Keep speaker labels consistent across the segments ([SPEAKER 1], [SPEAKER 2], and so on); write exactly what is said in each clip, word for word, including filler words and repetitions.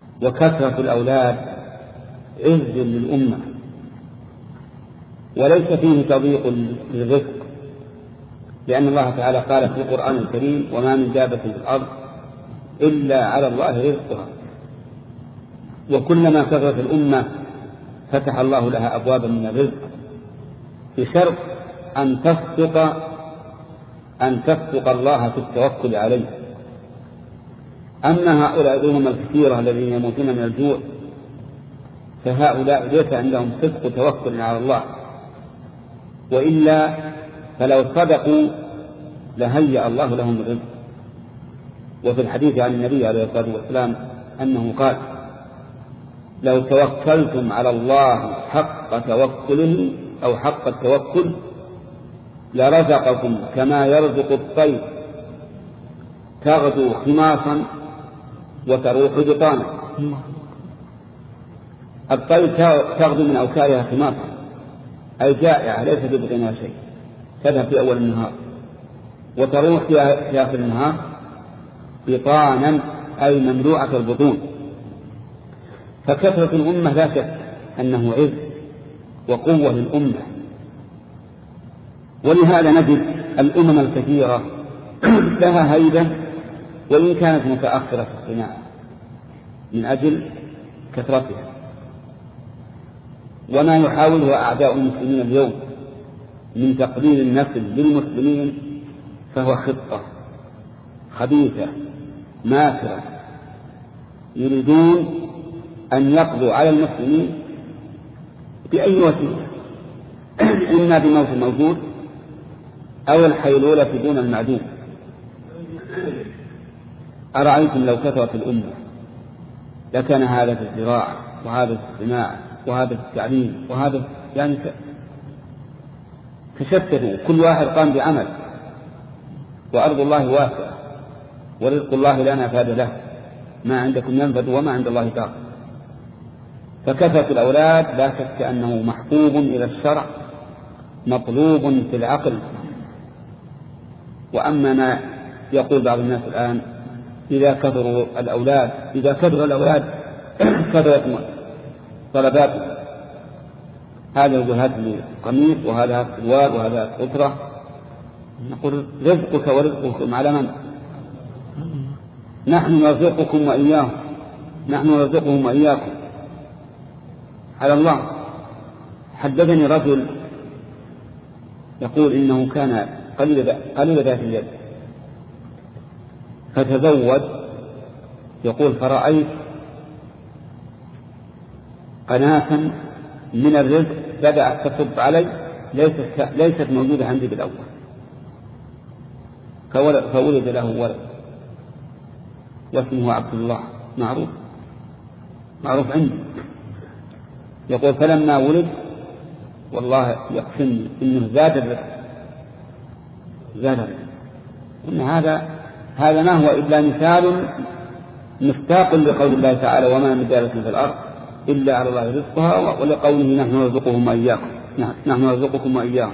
[SPEAKER 1] وكثرة الأولاد عز للأمة، وليس فيه تضييق للرزق، لأن الله تعالى قال في القرآن الكريم: وما من دابة في الأرض إلا على الله رزقها. وكلما كثرت الأمة فتح الله لها أبوابا من الرزق، بشرط أن تصدق أن تصدق الله في التوكل عليه. أما هؤلاء الأمم الكثيرة الذين يموتون من الجوع فهؤلاء ليس عندهم صدق توكل على الله، وإلا فلو صدقوا لهيأ الله لهم الرزق. وفي الحديث عن النبي عليه الصلاة والسلام أنه قال: لو توكلتم على الله حق توكله أو حق التوكل لرزقكم كما يرزق الطير تغدو خماصا وتروح بطانا. الطير تغدو من أوكارها خماصا، أي جائعة ليس في بطنها شيء، تذهب في أول النهار، وتروح في آخر النهار بطانا، أي مملوءة البطون. فكثرة الأمة لا شك أنه عز وقوة للأمة، ولهذا نجد الأمم الكثيرة لها هيبة وإن كانت متأخرة في الصناعة من أجل كثرتها. وما يحاوله أعداء المسلمين اليوم من تقليل النسل للمسلمين فهو خطة خبيثة ماكرة، يريدون أن يقضوا على المسلمين بأي وسيلة، إما بموت الموجود أو الحيلولة دون المعدوم. أرأيتم لو كثرت الأمة لكان هذا في الزراعة وهذا في الصناعة وهذا في التعليم وهذا يعني تشتتوا، كل واحد قام بعمل، وأرض الله واسعة ورزق الله لا نفاد له، ما عندكم ينفد وما عند الله باق. فكثرة الأولاد لا شك أنه محبوب إلى الشرع مطلوب في العقل. وأما ما يقول بعض الناس الآن: إذا كثروا الأولاد إذا كثر الأولاد كثرت طلباتهم، هذا يقول هات لي قميص وهذا هات سروال وهذا هات أسرة. نقول: رزقك ورزقكم على من؟ نحن نرزقكم وإياهم، نحن نرزقهم وإياكم على الله. حدثني رجل يقول إنه كان قليل ذات اليد فتزوج، يقول: فرأيت قناة من الرزق بدأت تصب علي ليست, ليست موجودة عندي بالأول، فولد له ولد واسمه عبد الله، معروف معروف عندي. يقول: فلما ولد والله يقسمني إنه زاد الرزق زاد الرزق. إن هذا هذا ما هو إلا مثال مستاق لقول الله تعالى: وما من دابة في الأرض إلا على الله رزقها، ولقوله: نحن نرزقهم وإياكم نحن نرزقكم وإياهم.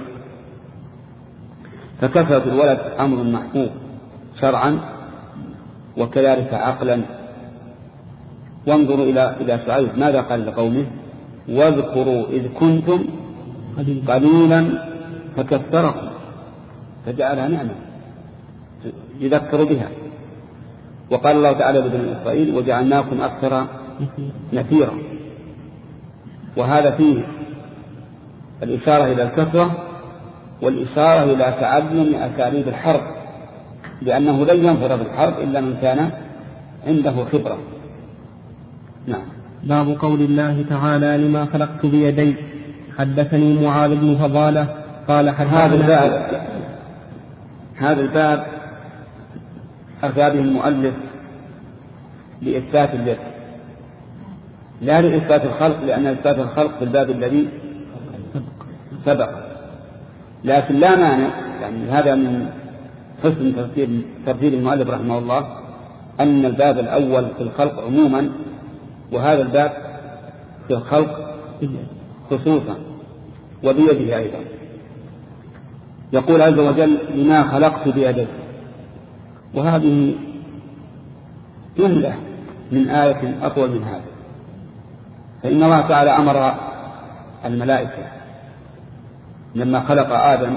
[SPEAKER 1] فكثرة الولد أمر محبوب شرعا وكذلك عقلا. وانظروا إلى إلى شعيب ماذا قال لقومه: واذكروا إذ كنتم قليلا فكثركم، فجعلها نعمة يذكر بها. وقال الله تعالى لبني إسرائيل: وجعلناكم أكثر نفيرا. وهذا فيه الإشارة إلى الكثرة والإشارة إلى تعلم أساليب الحرب، لأنه لن ينفر بالحرب إلا من كان عنده خبرة. نعم.
[SPEAKER 2] باب قول الله تعالى: لما خلقت بيدي. حدثني معاذ بن فضالة قال:
[SPEAKER 1] هذا الباب هذا الباب أتى به المؤلف لإثبات اليد، لا لإثبات الخلق، لأن إثبات الخلق في الباب الذي سبق. لكن لا مانع، يعني هذا من حسن ترتيب المؤلف رحمه الله أن الباب الأول في الخلق عموما، وهذا الباب في الخلق خصوصا وبيده أيضا. يقول عز وجل: لما خلقت بيدي. وهذه جملة من آية أطول من هذا. فإن الله تعالى أمر الملائكة لما خلق آدم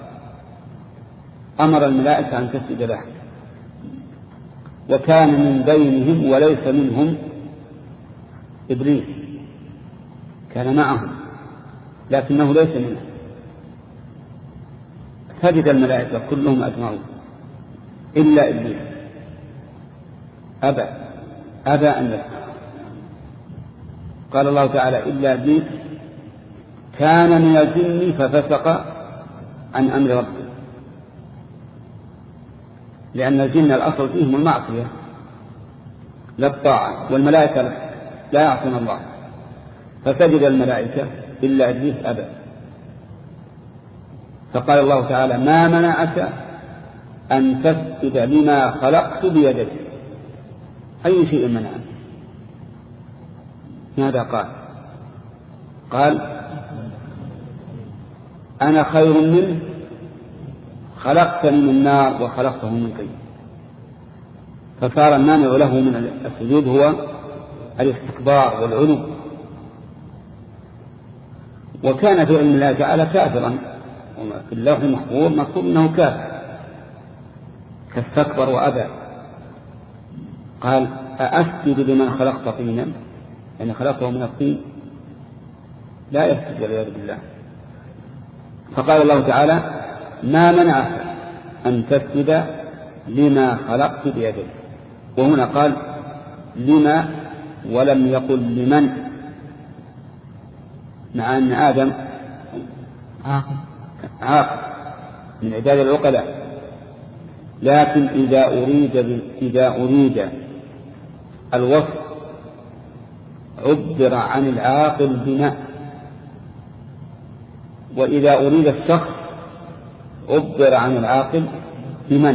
[SPEAKER 1] أمر الملائكة أن تسجد له، وكان من بينهم وليس منهم إبليس، كان معهم لكنه ليس منهم، سجد الملائكة كلهم أجمعون إلا إبليس أبى أبى أن يسجد. قال الله تعالى إلا إبليس كان من الجن ففسق عن أمر ربه، لأن الجن الأصل فيهم المعصية لا الطاعة، والملائكة لا يعصون الله، فسجد الملائكة إلا إبليس أبى. فقال الله تعالى ما منعك أن تسجد لما خلقت بيدي؟ أي شيء منعك؟ ماذا قال؟ قال أنا خير منه خلقتني من نار وخلقته من طين. فصار المانع له من السجود هو الاستكبار والعلو. وكان في علم الله تعالى كافرا، في اللوح المحفوظ مكتوب انه كافر، فاستكبر وابى. قال أأسجد لمن خلقت طينا، يعني خلقته من الطين؟ لا يسجد والعياذ بالله. فقال الله تعالى ما منعك أن تسجد لما خلقت بيدي، وهنا قال لما ولم يقل لمن، مع أن آدم عاقل عاقل من عداد العقلاء، لكن إذا أريد إذا أريد الوصف عبر عن العاقل بما، وإذا أريد الشخص عبر عن العاقل بمن.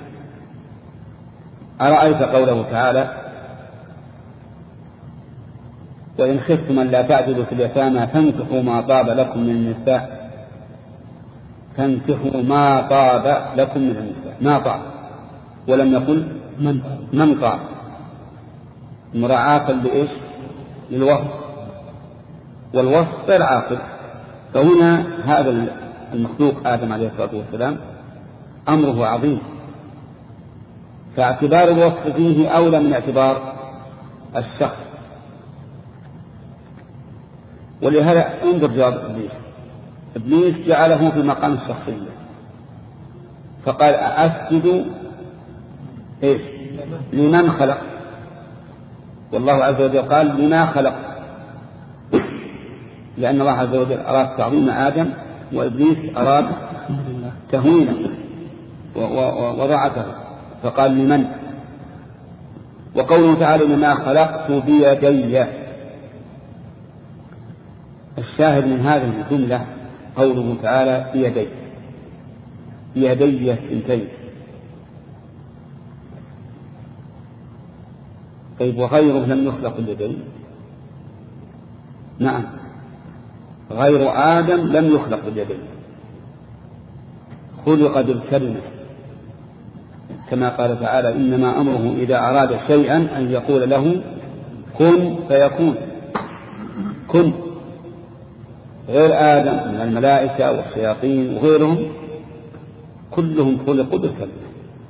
[SPEAKER 1] أرأيت قوله تعالى وإن خفتم أن لا تعدلوا في اليتامى فانكحوا ما طاب لكم من النساء، فانكحوا ما طاب لكم من النساء، ما طاب، ولم يقل من من طاب، مراعاة لإيش؟ للوصف، والوصف غير عاقل. فهنا هذا المخلوق آدم عليه الصلاة والسلام أمره عظيم، فاعتبار الوصف فيه أولى من اعتبار الشخص. ولهذا انظر جواب إبليس. إبليس جعله في مقام الشخصية، فقال أسجد إيش؟ لمن خلق، والله عز وجل قال لما خلق، لأن الله عز وجل أراد تعظيم آدم، وإبليس أراد تهوينه ووضعته، فقال لمن. وقوله تعالى لما خلقت بيدي، الشاهد من هذه الجملة قوله تعالى بيدي، بيدي الثنتين. طيب وغيره لم يخلق بيدين؟ نعم، غير آدم لم يخلق بيدين، خلق بالكلمة، كما قال تعالى إنما أمره إذا أراد شيئا أن يقول له كن فيكون. كن. غير آدم من الملائكة والشياطين وغيرهم كلهم خلقوا بالكلمة.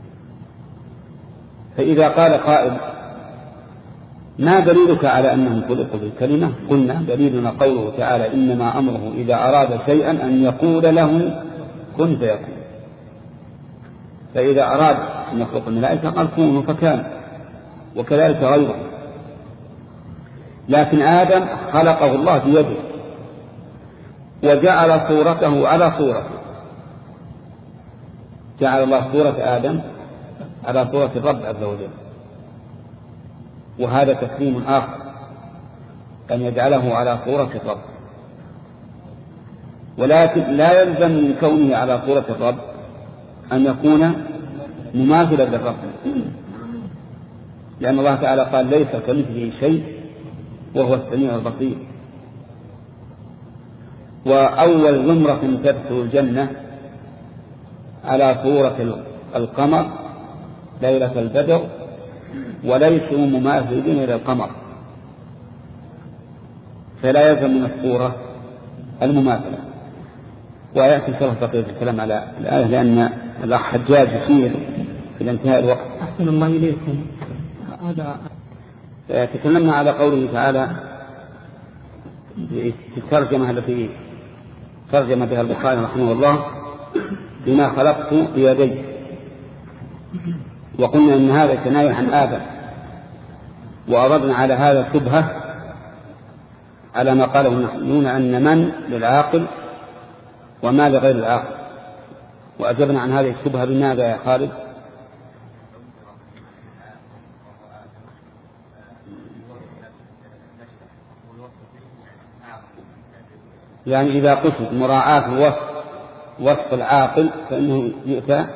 [SPEAKER 1] فإذا قال قائل ما دليلك على أنهم خلقوا بالكلمة؟ قلنا دليلنا قوله تعالى إنما أمره إذا أراد شيئا أن يقول له كن فيكون. فإذا أراد أن يخلق الملائكة قال كونوا فكان، وكذلك غيره. لكن آدم خلقه الله بيده وجعل صورته على صورته، جعل الله صورة آدم على صورة الرب عز وجل، وهذا تكريم آخر أن يجعله على صورة الرب. ولكن لا يلزم من كونه على صورة الرب أن يكون مماثلا للرب، لأن الله تعالى قال ليس كمثله شيء وهو السميع البصير. وأول زمرة تدخل الجنة على صورة القمر ليلة البدر وليسوا مماثلين للقمر، فلا يلزم من الصورة المماثلة. ويأتي شرح بقية الكلام على الآية لأن الأخ حجاج يشير إلى انتهاء الوقت.
[SPEAKER 2] أحسن الله إليكم. هذا
[SPEAKER 1] تكلمنا على قوله تعالى في الترجمة التي ترجم بها البخاري رحمه الله بما خلقت بيدي، وقلنا إن هذا كناية عن آدم، وأردنا على هذا شبهة على ما قاله المحلون أن من للعاقل وما لغير العاقل، وأجبنا عن هذه الشبهة بماذا يا خالد؟ يعني إذا قصد مراعاة الوصف وصف العاقل فإنه يؤتى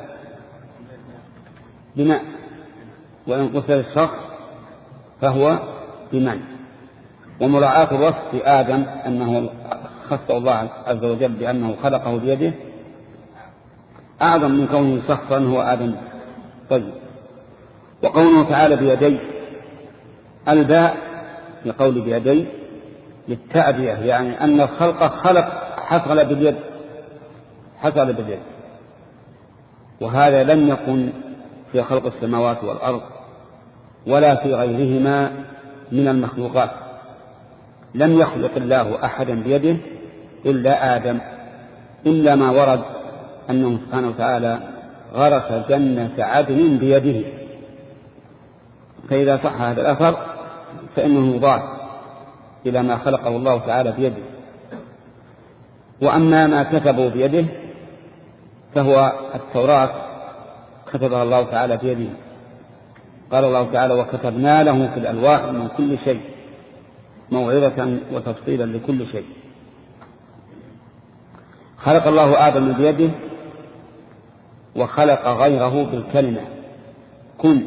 [SPEAKER 1] بماء، وإن قصد الشخص فهو بمن. ومراعاة الوصف في آدم أنه خص الله عز وجل بأنه خلقه بيده أعظم من كونه شخصا هو آدم. طيب، وقوله تعالى بيدي، الباء لقول بيدي للتأدية، يعني أن الخلق خلق حصل باليد حصل باليد وهذا لم يكن في خلق السماوات والأرض ولا في غيرهما من المخلوقات. لم يخلق الله أحدا بيده إلا آدم، إلا ما ورد أنه سبحانه وتعالى غرس جنة عدن بيده، فإذا صح هذا الأثر فإنه يضاف إلى ما خلقه الله تعالى بيده. وأما ما كتبه بيده فهو التوراة كتبها الله تعالى بيده، قال الله تعالى وكتبنا له في الألواح من كل شيء موعظة وتفصيلا لكل شيء. خلق الله آدم بيده وخلق غيره بالكلمة كن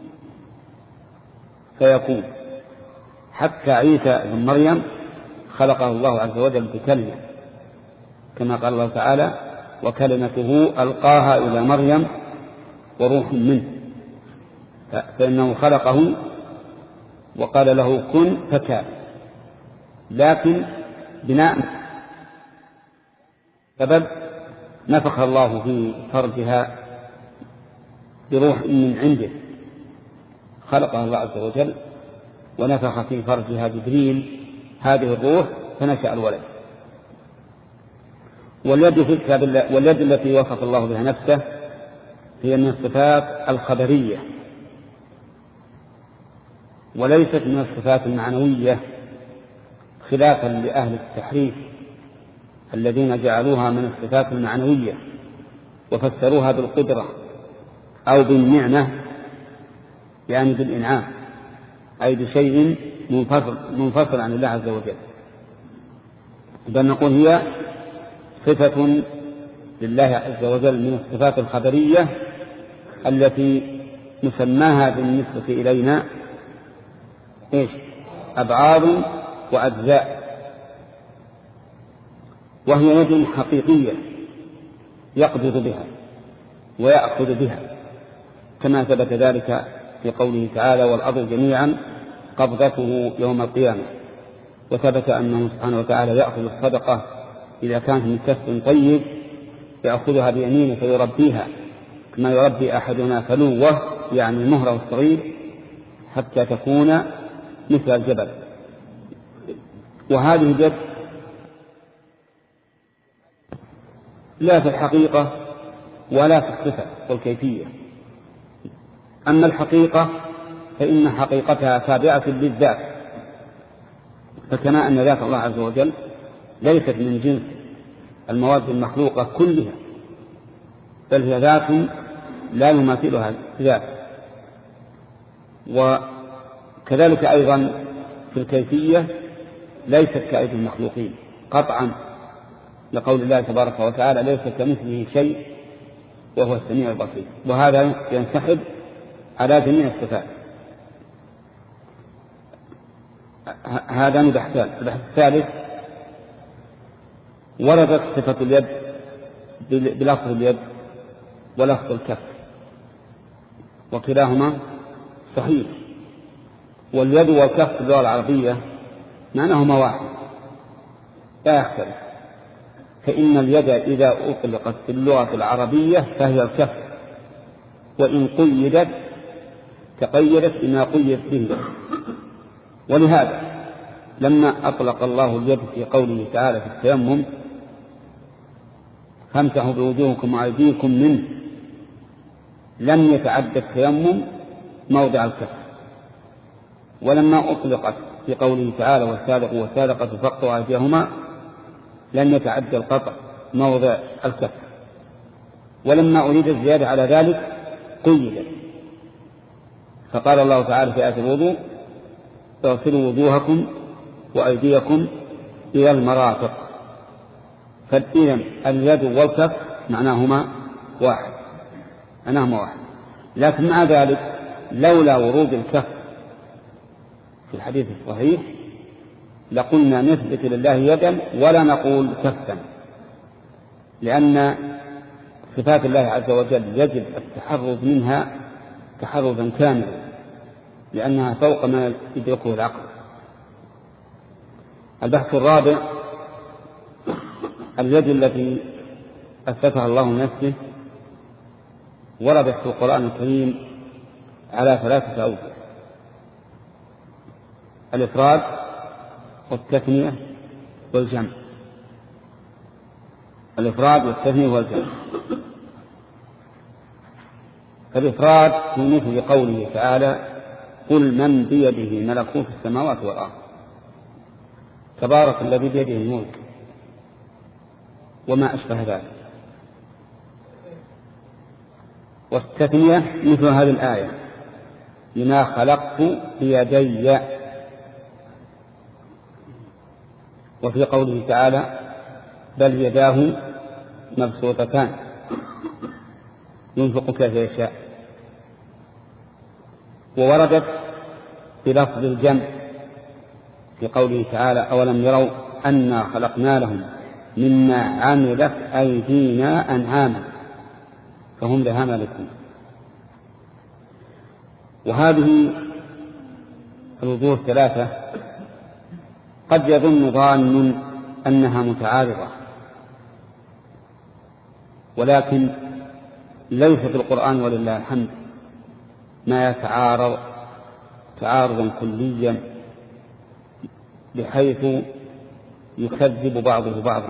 [SPEAKER 1] فيكون، حتى عيسى بن مريم خلقه الله عز وجل بكلمة كما قال الله تعالى وكلمته ألقاها إلى مريم وروح منه، فإنه خلقه وقال له كن فكان، لكن بناء سبب نفخ الله في فرجها بروح من عنده، خلقها الله عز وجل ونفخ في فرجها جبريل هذه الروح فنشأ الولد. واليد في كتاب الله، واليد التي وصف الله بها نفسه هي من الصفات الخبرية وليست من الصفات المعنوية، خلافا لأهل التحريف الذين جعلوها من الصفات المعنوية وفسروها بالقدرة أو بالنعمة، يعني بالإنعام، أي بشيء منفصل, منفصل عن الله عز وجل. بل نقول هي صفة لله عز وجل من الصفات الخبرية التي نسماها بالنسبة إلينا إيش؟ أبعاد وأجزاء، وهي يد حقيقية يقبض بها ويأخذ بها، كما ثبت ذلك في قوله تعالى والأرض جميعا قبضته يوم القيامة، وثبت أنه سبحانه وتعالى يأخذ الصدقة إذا كانت من كسب طيب يأخذها بيمينه فيربيها كما يربي أحدنا فلوه، يعني مهره الصغير، حتى تكون مثل الجبل. وهذه اليد لا في الحقيقة ولا في الصفة والكيفية. أما الحقيقة فإن حقيقتها تابعة للذات، فكما أن ذات الله عز وجل ليست من جنس المواد المخلوقة كلها، بل هي ذات لا يماثلها ذات. وكذلك أيضا في الكيفية ليست كأيدي المخلوقين قطعا، لقول الله تبارك وتعالى ليس كمثله شيء وهو السميع البصير، وهذا ينسحب على جميع الصفات. هذا بحثان. البحث الثالث وردت صفة اليد بلفظ اليد ولفظ الكف، وكلاهما صحيح واليد والكف في اللغة العربية معناهما واحد لا يختلف، فإن اليد إذا أطلقت في اللغة العربية فهي الكف، وإن قيدت تقيدت بما قيد به. ولهذا لما أطلق الله اليد في قوله تعالى في التيمم فامسحوا بوجوهكم وأيديكم منه، لم يتعدى التيمم موضع الكف. ولما أطلقت في قوله تعالى والسارق والسارقة فاقطعوا أيديهما لم يتعدى القطع موضع الكف. ولما أريد الزيادة على ذلك قيدت، فقال الله تعالى في آية الوضوء اغسلوا وجوهكم وأيديكم إلى المرافق. فإذا اليد والكف معناهما واحد معناهما واحد لكن مع ذلك لولا ورود الكف في الحديث الصحيح لقلنا نثبت لله يدا ولا نقول كفا، لأن صفات الله عز وجل يجب التحرز منها تحرزا كاملا، لأنها فوق ما يدركه العقل. البحث الرابع اليد التي أثبتها الله نفسه وردت في القرآن الكريم على ثلاثة أوجه: الإفراد والتثنية والجمع. الإفراد والتثنية والجمع. فالإفراد في مثل قوله تعالى قل من بيده ملكوت السماوات والأرض تبارك الذي بيده الملك وما أشبه ذلك. والتثنية مثل هذه الآية لما خلقت بيدي. وفي قوله تعالى بل يداه مبسوطتان ينفق كيف يشاء. ووردت بلفظ الجمع في قوله تعالى أولم يروا أنا خلقنا لهم مما عملت أيدينا أنعاما فهم لها مالكون. وهذه الوجوه الثلاثة قد يظن ظان أنها متعارضة، ولكن ليس في القرآن ولله الحمد ما يتعارض تعارضا كليا بحيث يكذب بعضه بعضا.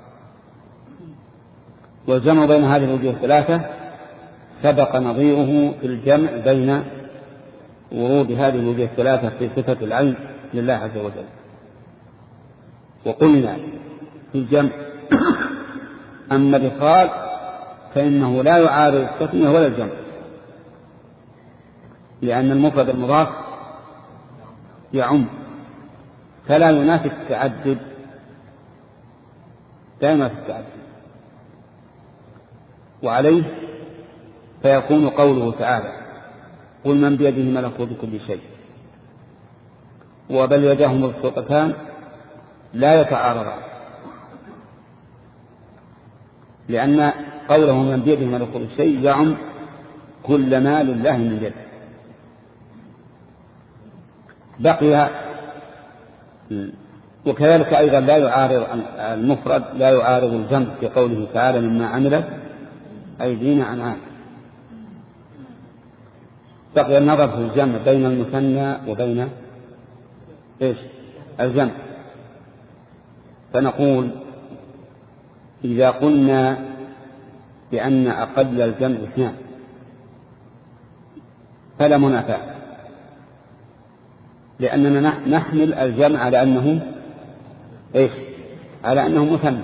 [SPEAKER 1] والجمع بين هذه الوجوه الثلاثة سبق نظيره في الجمع بين ورود هذه الوجوه الثلاثة في صفة العين لله عز وجل. وقلنا في الجمع أما الإفراد فإنه لا يعارض التثنية ولا الجمع، لأن المفرد المضاف يعم فلا ينافي التعدد لا ينافي التعدد. وعليه فيكون قوله تعالى قل من بيده ملكوت كل شيء وبل يداه مبسوطتان لا يتعارضان، لأن قوله من بيده ملكوت الشيء يعم كل ما لله من يد. بقي وكذلك أيضا لا يعارض المفرد لا يعارض الجمع في قوله تعالى مما عملت أيدينا أنعاما. بقي النظر في الجمع بين المثنى وبين إيش الجمع. فنقول إذا قلنا بأن أقل الجمع اثنان فلا منافاة، لأننا نحمل الجمع على أنه إيش على أنه مثنى.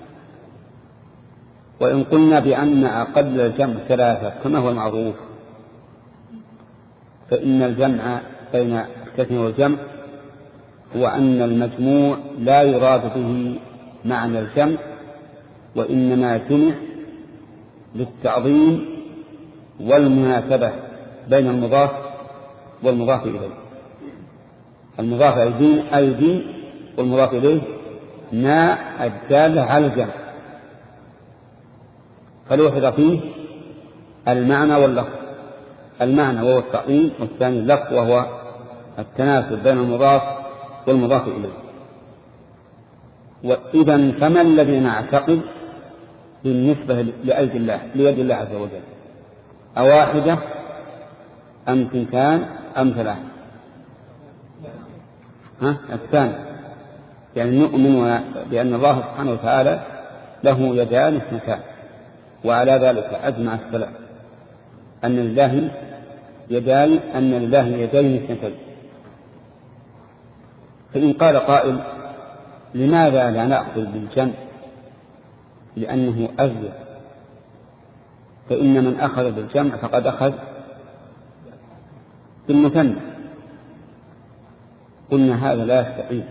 [SPEAKER 1] وإن قلنا بأن أقل الجمع ثلاثة كما هو المعروف فإن الجمع بين التثنية والجمع هو أن المجموع لا يراد به معنى الجمع، وإنما جمع للتعظيم والمناسبة بين المضاف والمضاف إليه. المضاف أيدي أيدي والمضاف إليه ما الدالة على الجمع، فلوحظ فيه المعنى واللفظ. المعنى وهو التعظيم، والثاني اللفظ وهو التناسب بين المضاف والمضاف إليه. وإذا فما الذي نعتقد بالنسبة لأيدي الله ليد الله عز وجل؟ أواحدة أم ثنتان أم ثلاث؟ ها الثاني، يعني نؤمن بأن الله سبحانه وتعالى له يدان اثنتان، وعلى ذلك أجمع السلف أن لله يدان أن لله يدين اثنتين. فإن قال قائل لماذا لا نأخذ بالجمع لأنه أزيد، فإن من أخذ بالجمع فقد أخذ بالمثنى. قلنا هذا لا يستقيم،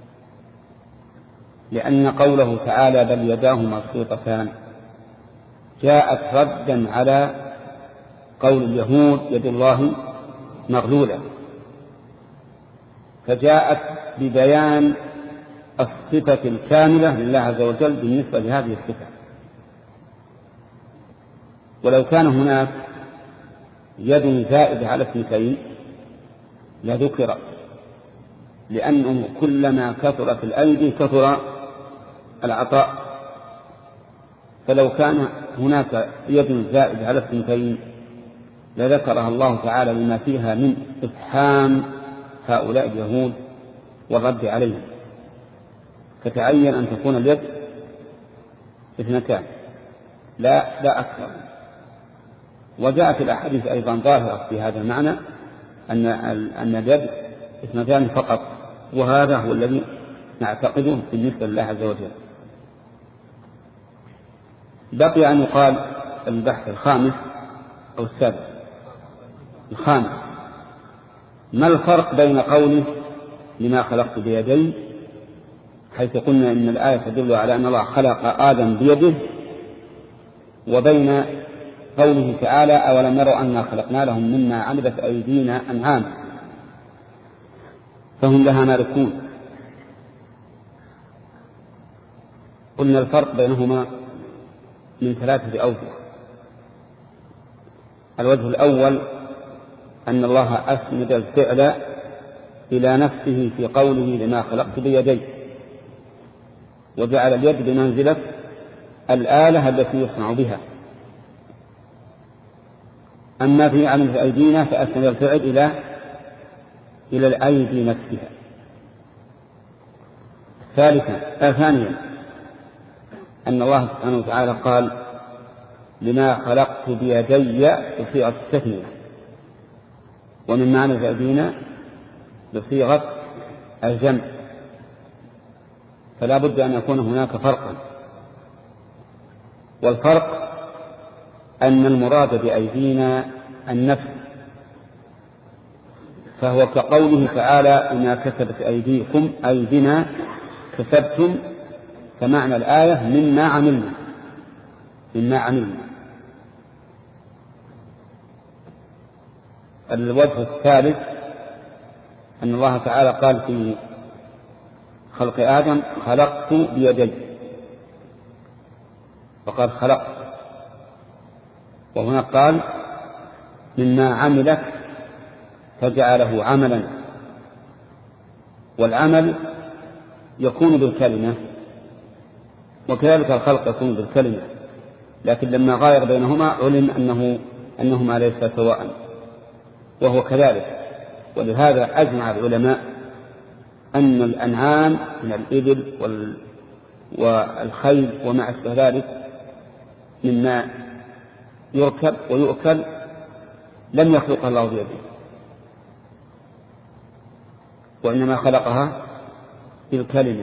[SPEAKER 1] لأن قوله تعالى بل يداه مبسوطتان جاءت ردا على قول اليهود يد الله مغلولة، فجاءت ببيان الصفة الكاملة لله عز وجل بالنسبة لهذه الصفة. ولو كان هناك يد زائدة على اثنتين لذكر، لأنه كلما كثرت الأيدي كثر العطاء، فلو كان هناك يد زائدة على اثنتين لذكرها الله تعالى لما فيها من إفحام هؤلاء اليهود والرد عليهم، فتعين أن تكون اليد اثنتان لا لا أكثر. وجاءت الأحاديث أيضا ظاهرة في هذا المعنى أن أن اليد اثنتان فقط، وهذا هو الذي نعتقده بالنسبة لله عز وجل. بقي أن يقال البحث الخامس أو السادس. الخامس: ما الفرق بين قوله لما خلقت بيدي، حيث قلنا إن الآية تدل على أن الله خلق آدم بيده، وبين قوله تعالى أولم يروا أنا خلقنا لهم مما عملت أيدينا أنعام فهم لها مالكون؟ قلنا الفرق بينهما من ثلاثة أوجه. الوجه الأول أن الله أسند الفعل إلى نفسه في قوله لما خلقت بيدي، وجعل اليد بمنزلة الآلة التي يصنع بها. أما في عمل أيدينا فأسند الفعل إلى إلى الأيدي نفسها. ثالثا آه ثانيا أن الله سبحانه وتعالى قال لما خلقت بيدي بصيغة التثنية، ومن معنى أيدينا بصيغة الجمع، فلا بد أن يكون هناك فرقا. والفرق أن المراد بأيدينا النفس، فهو كقوله تعالى إما كسبت أيديكم أي بما كسبتم، فمعنى الآية مما عملنا مما عملنا. الوجه الثالث أن الله تعالى قال في خلق آدم خلقت بيدي، فقال خلقت، وهنا قال مما عملت فجعله عملا. والعمل يكون بالكلمة، وكذلك الخلق يكون بالكلمة، لكن لما غاير بينهما علم أنه أنهما ليس سواء، وهو كذلك. ولهذا أجمع العلماء أن الأنعام من الإبل والخيل وما أشبه ذلك مما يركب ويؤكل لم يخلقها الله بيده، وإنما خلقها بالكلمة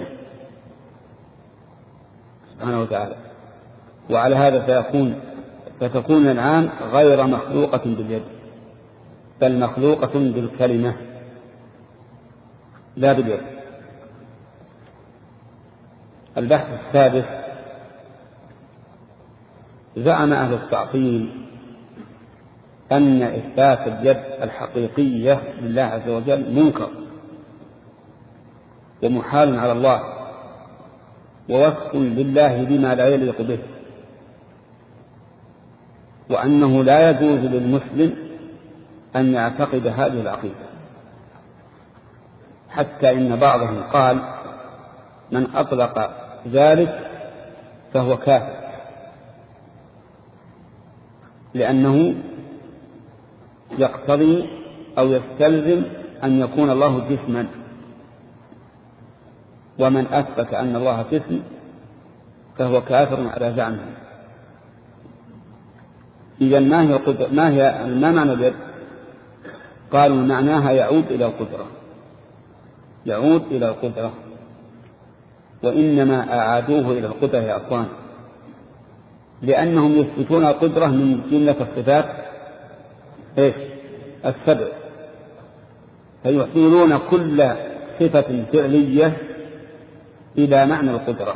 [SPEAKER 1] سبحانه وتعالى. وعلى هذا فيكون فتكون الأنعام غير مخلوقة باليد، بل مخلوقة بالكلمة لا باليد. البحث السادس: زعم أهل التعطيل أن إثبات اليد الحقيقية لله عز وجل منكر ومحال على الله، ووصف لله بما لا يليق به، وأنه لا يجوز للمسلم أن يعتقد هذه العقيدة. حتى إن بعضهم قال من أطلق ذلك فهو كافر، لأنه يقتضي أو يستلزم أن يكون الله جسما، ومن أثبت أن الله جسم فهو كافر على زعمه. إذن ما هي ما هي ما معنى اليد؟ قالوا معناها يعود إلى القدرة، يعود إلى القدرة، وإنما أعادوه إلى القدرة يا أخوان، لأنهم يثبتون القدرة من جملة الصفات إيش؟ السبع، فيحيلون كل صفة فعلية إلى معنى القدرة،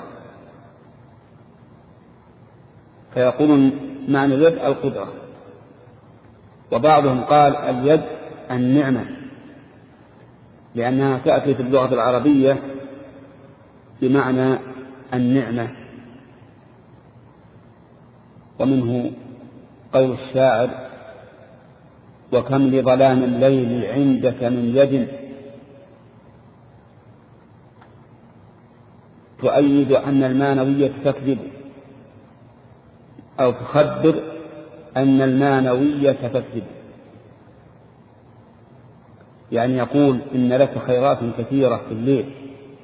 [SPEAKER 1] فيقولون معنى اليد القدرة. وبعضهم قال اليد النعمة، لأنها تأتي في اللغة العربية بمعنى النعمة. ومنه قول الشاعر وكم لظلام الليل عندك من يد تؤيد أن المانوية تكذب، أو تخبر أن المانوية تكذب، يعني يقول إن لك خيرات كثيرة في الليل،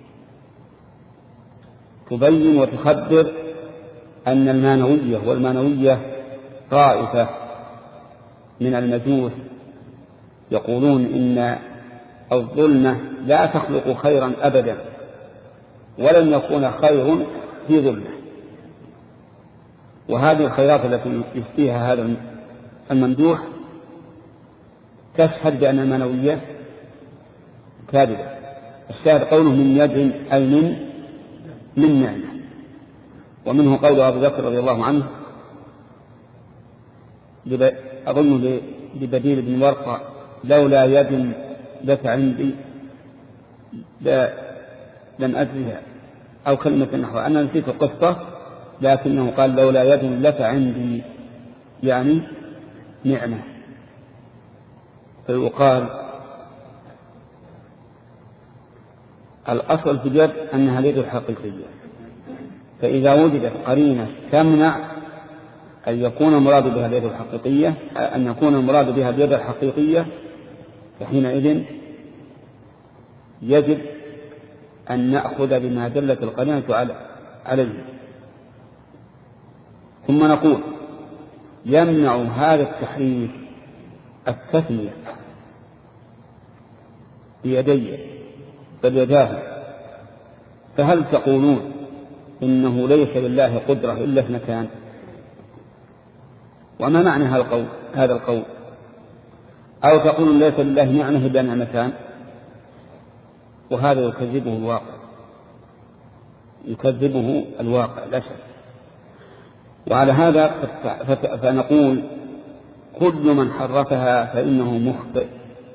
[SPEAKER 1] تبين وتخبر أن المانوية، والمانوية طائفة من المجوس يقولون إن الظلمة لا تخلق خيرا أبدا، ولن يكون خير في ظلمة. وهذه الخيرات التي يفتيها هذا الممدوح تشهد بأن المانوية كاذبة. الشاهد قوله من يد أي من من نعمة. ومنه قول أبو بكر رضي الله عنه أظن لبديل بن ورقة لولا يد لك عندي لم أدرها، أو كلمة نحو أنا نسيت القصة، لكنه قال لولا يد لك عندي يعني نعمة. فيقال الأصل في اليد أنها اليد الحقيقية، فإذا وجدت قرينة تمنع أن يكون المراد بها اليد الحقيقية أن يكون المراد بها اليد الحقيقية فحينئذ يجب أن نأخذ بما دلت القرينة عليه. ثم نقول يمنع هذا التحريف التثنية بيدي بل يداه، فهل تقولون إنه ليس لله قدرة إلا اثنتان؟ وما معنى هذا القول هذا القول أو تقولون ليس لله نعمة إلا نعمتان؟ وهذا يكذبه الواقع، يكذبه الواقع لا شك. وعلى هذا فنقول كل من حرفها فإنه مخطئ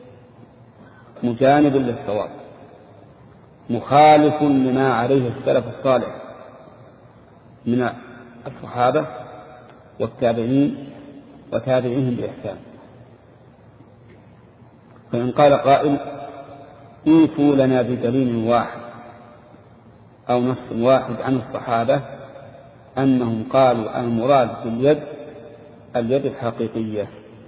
[SPEAKER 1] مجانب للصواب مخالف لما عليه السلف الصالح من الصحابة والتابعين وتابعيهم بإحسان. فإن قال قائل ايتوا لنا بدليل واحد أو نص واحد عن الصحابة أنهم قالوا المراد باليد اليد الحقيقية،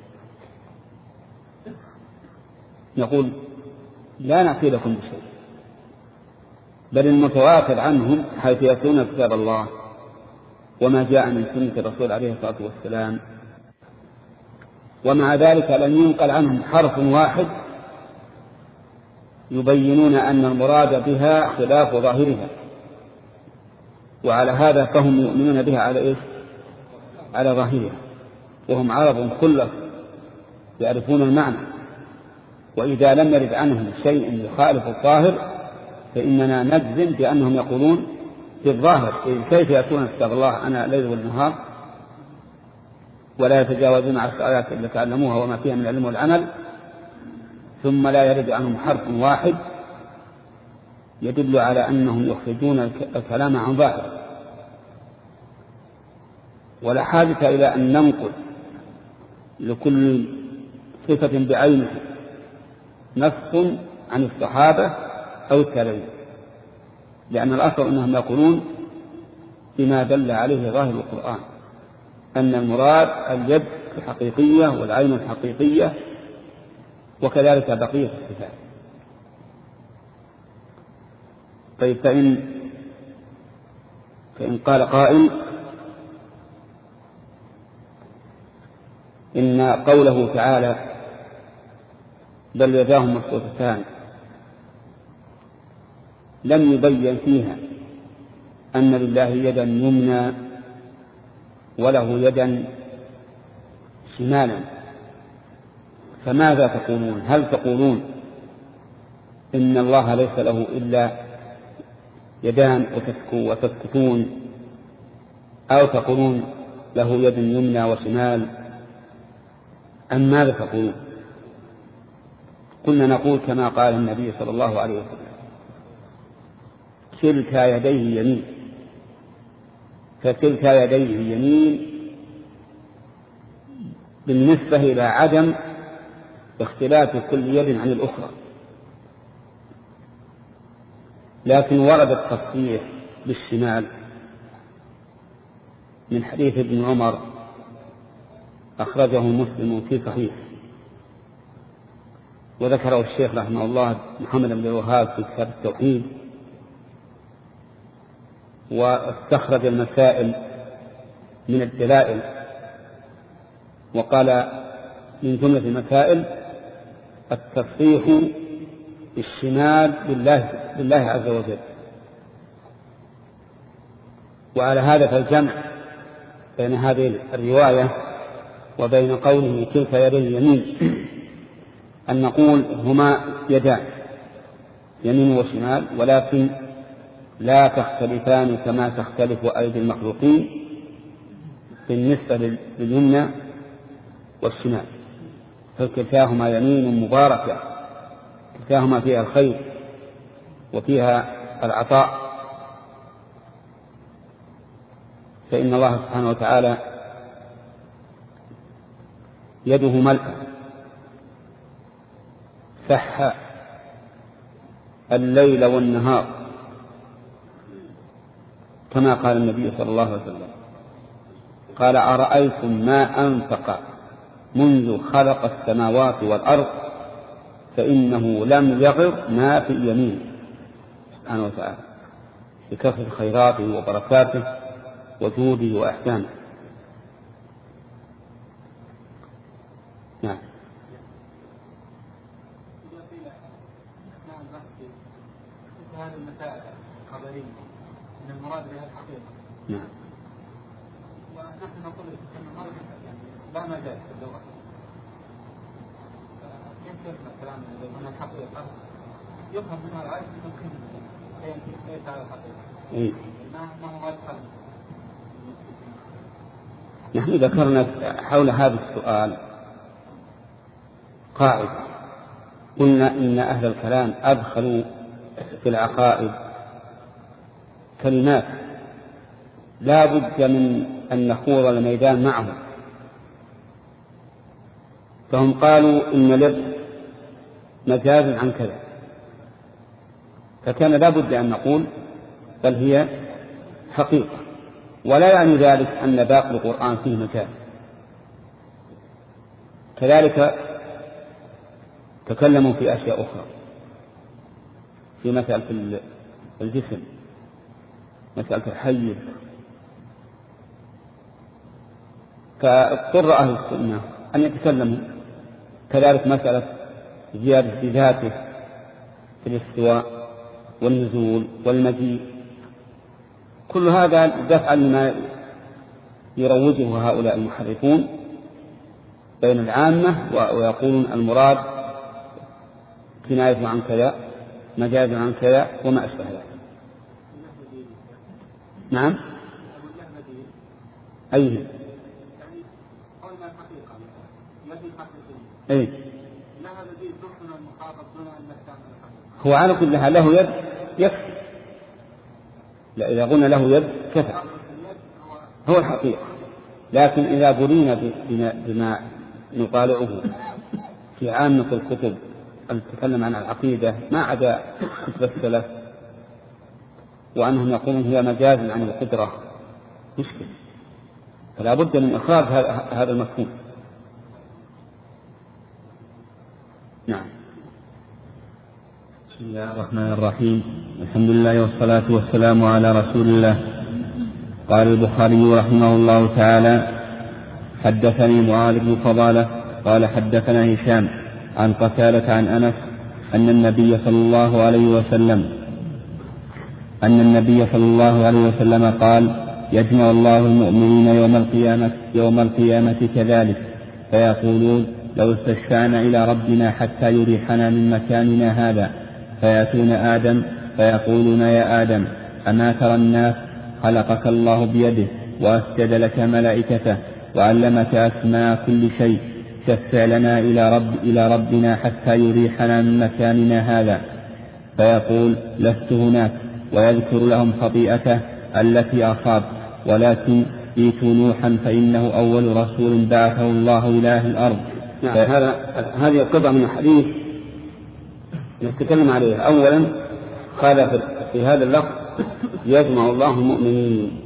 [SPEAKER 1] نقول لا نأتي لكم بشيء، بل المتواتر عنهم حيث يتلون كتاب الله وما جاء من سنة الرسول عليه الصلاة والسلام، ومع ذلك لم ينقل عنهم حرف واحد يبينون أن المراد بها خلاف ظاهرها. وعلى هذا فهم يؤمنون بها على إيش؟ على ظاهرها، وهم عرب خلص يعرفون المعنى. وإذا لم يرد عنهم شيء يخالف الظاهر فإننا نجزم بأنهم يقولون في الظاهر كيف يأتون كتاب الله أنا ليل والنهار ولا يتجاوزون عن الآيات التي تعلموها وما فيها من العلم والعمل، ثم لا يرد عنهم حرف واحد يدل على أنهم يخرجون الكلام عن ظاهر. ولا حاجة إلى أن ننقل لكل صفة بعينها نص عن الصحابة أو التابعين، لأن الأصل أنهم يقولون بما دل عليه ظاهر القرآن أن المراد اليد الحقيقية والعين الحقيقية وكذلك بقية الصفات. طيب فإن, فإن قال قائل إن قوله تعالى بل يداه مبسوطتان لم يبين فيها أن لله يدا يمنى وله يدا شمالا، فماذا تقولون؟ هل تقولون إن الله ليس له إلا يدان وتسكتون، أو تقولون له يد يمنى وشمال، أم ماذا تقولون؟ قلنا نقول كما قال النبي صلى الله عليه وسلم كلتا يديه يمين، فكلتا يديه يمين بالنسبة إلى عدم اختلاف كل يد عن الأخرى، لكن ورد التصريح بالشمال من حديث ابن عمر أخرجه مسلم في صحيح، وذكره الشيخ رحمه الله محمد بن الوهاب في كتاب التوحيد، واستخرج المسائل من الدلائل وقال من جملة المسائل التصريح بالشمال بالله, بالله عز وجل. وعلى هذا فالجمع بين هذه الرواية وبين قوله كلتا يديه يمين أن نقول هما يدان يمين وشمال، ولكن لا تختلفان كما تختلف أيدي المخلوقين بالنسبة لليمنى والشمال، فكلتاهما يمين مباركة، كلتاهما فيها الخير وفيها العطاء، فإن الله سبحانه وتعالى يده ملأى سح الليل والنهار كما قال النبي صلى الله عليه وسلم قال أرأيتم ما أنفق منذ خلق السماوات والأرض فإنه لم يغر ما في يمينه سبحانه وتعالى بكثرة خيراته وبركاته وجوده وإحسانه. نعم.
[SPEAKER 3] هذه المسائل الخبرية من المراد بها الحقيقة.
[SPEAKER 1] نعم.
[SPEAKER 3] ونحن نقول أن المراد لا مجال في اللغة. كيف يفهم الكلام من الحقيقة؟ يفهم منها العجز ممكن ليس على الحقيقة. ما هو يفهم.
[SPEAKER 1] نحن ذكرنا حول هذا السؤال قاعدة، قلنا إن أهل الكلام أدخلوا في العقائد كلمات لا بد من أن نخوض الميدان معهم، فهم قالوا إن اليد مجاز عن كذا، فكان لا بد أن نقول بل هي حقيقة، ولا يعني ذلك أن باقي القرآن فيه مجاز. كذلك تكلموا في أشياء أخرى في مسألة الجسم، مسألة الحيز، فاضطر أهل السنة أن يتكلموا. كذلك مسألة زيادة ذاته في الاستواء والنزول والمجيء، كل هذا دفعا لما يروجه هؤلاء المحرفون بين العامة ويقولون المراد كناية عن كذا مجاز عن كذا وما أشبه ذلك. نعم. أيه. أيه. هو على كل حال له يد يكفي، لا إذا قلنا له يد كفى هو الحقيقة، لكن إذا قرينا بما نطالعه في عامة الكتب أن تتكلم عن العقيدة ما عدا كتب السلف وأنهم يقولون هي مجاز عن القدرة مشكلة، فلا بد من إخراج هذا المفهوم. نعم.
[SPEAKER 2] بسم الله الرحمن الرحيم. الحمد لله والصلاة والسلام على رسول الله. قال البخاري رحمه الله تعالى: حدثني معاذ بن فضالة قال حدثنا هشام عن قتالة عن أنس أن النبي صلى الله عليه وسلم أن النبي صلى الله عليه وسلم قال: يجمع الله المؤمنين يوم القيامة يوم القيامة كذلك، فيقولون: لو استشفعنا إلى ربنا حتى يريحنا من مكاننا هذا، فيأتون آدم فيقولون: يا آدم، أما ترى الناس خلقك الله بيده وأسجد لك ملائكته وعلمك أسماء كل شيء، شفع لنا إلى, رب إلى ربنا حتى يريحنا من مكاننا هذا. فيقول: لست هناك، ويذكر لهم خطيئته التي أصاب، ولكن ائتوا نوحا فإنه أول رسول بعثه الله إلى أهل الأرض.
[SPEAKER 1] نعم. هذا هذه القطعة من الحديث نتكلم عليها. أولا قال في هذا اللفظ: يجمع الله المؤمنين،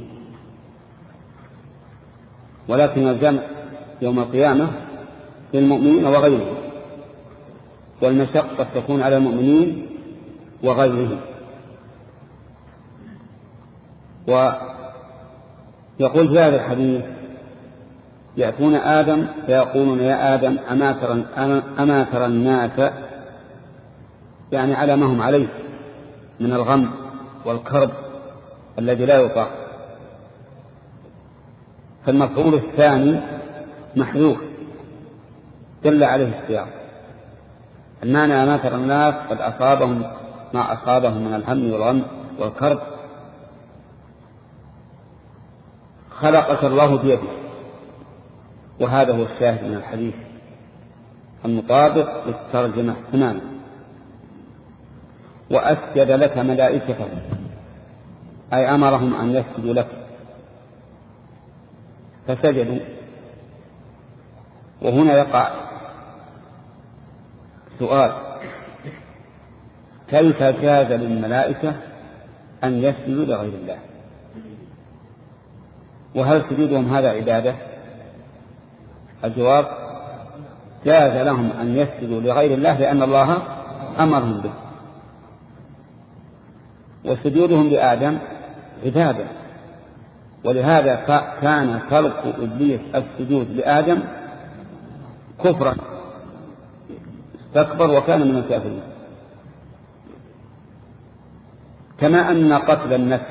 [SPEAKER 1] ولكن الجمع يوم القيامة للمؤمنين وغيرهم، والمشقة تكون على المؤمنين وغيرهم. ويقول في هذا الحديث: يأتون آدم فيقولون: يا آدم، أما ترى, أما ترى الناس، يعني على ما هم عليه من الغم والكرب الذي لا يطاق. فالمفعول الثاني محذوف دل عليه السياق. المعنى: أما ترى الناس قد أصابهم ما أصابهم من الهم والغم والكرب، خلقك الله بيده. وهذا هو الشاهد من الحديث المطابق للترجمة تماما. وأسجد لك ملائكته، أي أمرهم أن يسجدوا لك فسجدوا. وهنا يقع سؤال: كيف جاز للملائكة أن يسجدوا لغير الله؟ وهل سجودهم هذا عبادة؟ الجواب: جاز لهم أن يسجدوا لغير الله لأن الله أمرهم به. وسجودهم لآدم عبادة، ولهذا كان خلق إبليس السجود لآدم كفرا، استكبر وكان من الكافرين. كما أن قتل النفس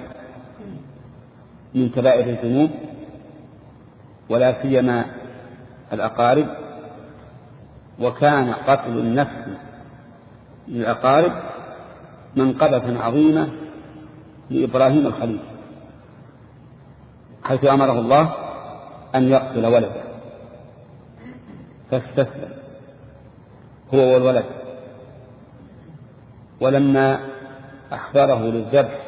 [SPEAKER 1] من كبائر الذنوب، ولا سيما الأقارب، وكان قتل النفس للأقارب منقبة عظيمة لإبراهيم الخليل، حيث أمره الله أن يقتل ولده فاستسلم هو والولد. ولما أحضره للذبح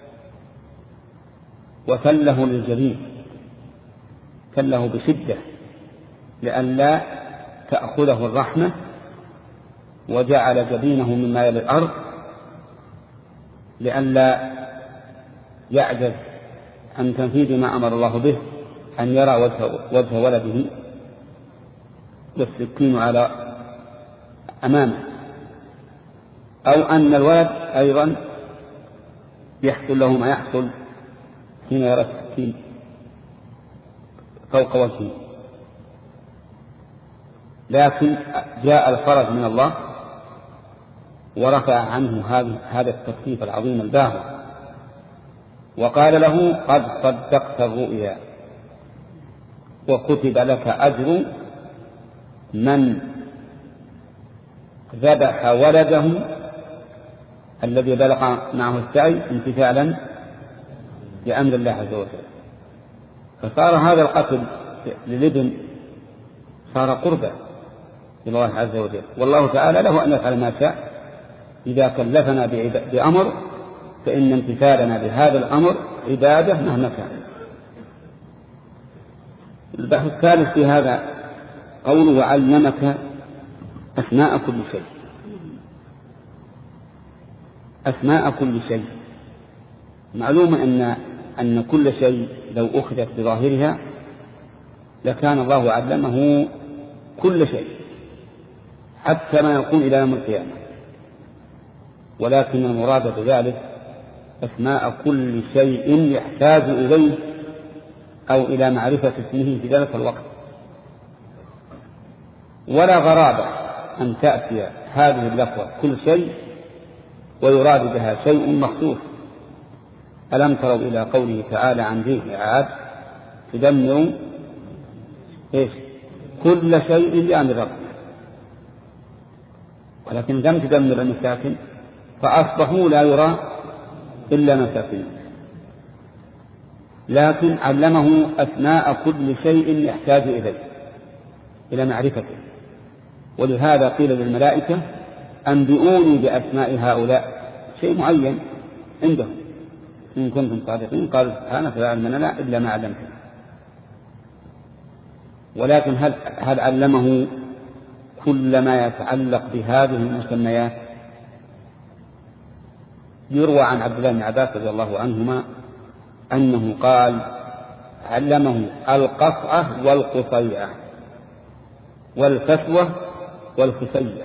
[SPEAKER 1] وثله للجبين ثله بشدة لئلا تأخذه الرحمة، وجعل جبينه مما يلي الأرض لئلا يعجز عن تنفيذ ما أمر الله به، أن يرى وجه, وجه ولده والسكين على أمامه، أو أن الولد أيضا يحصل له ما يحصل حين يرى السكين فوق وجهه. لكن جاء الفرج من الله ورفع عنه هذا التكليف العظيم الباهظ، وقال له: قد صدقت الرؤيا، وكتب لك أجر من ذبح ولده الذي بلغ معه السعي امتثالا لأمر الله عز وجل. فصار هذا القتل للابن صار قربة لله عز وجل، والله تعالى له أن يفعل ما شاء. إذا كلفنا بأمر فإن امتثالنا بهذا الأمر عبادة مهما كان. البحث الثالث في هذا قوله: وعلمك أسماء كل شيء. أسماء كل شيء. معلوم أن أن كل شيء لو أخذت بظاهرها لكان الله علمه كل شيء حتى ما يكون إلى يوم القيامة، ولكن المراد بذلك أسماء كل شيء يحتاج إليه أو إلى معرفة اسمه في ذلك الوقت. ولا غرابة أن تأتي هذه اللفظة كل شيء ويراد بها شيء مخصوص. ألم تروا إلى قوله تعالى عن ذي عاد تدمر إيش كل شيء بأمر ربنا، ولكن لم تدمر المساكن فأصبحوا لا يرى إلا مساكنهم، لكن علمه أسماء كل شيء يحتاج إليه إلى معرفته. ولهذا قيل للملائكة أنبئوني بأسماء هؤلاء، شيء معين عندهم إن كنتم صادقين. قالوا سبحانك لا علم لنا إلا ما علمتنا. ولكن هل, هل علمه كل ما يتعلق بهذه المسميات؟ يروى عن عبد الله بن عباس رضي الله عنهما أنه قال علمه القصعة والقصيعة والكسوة والخسية،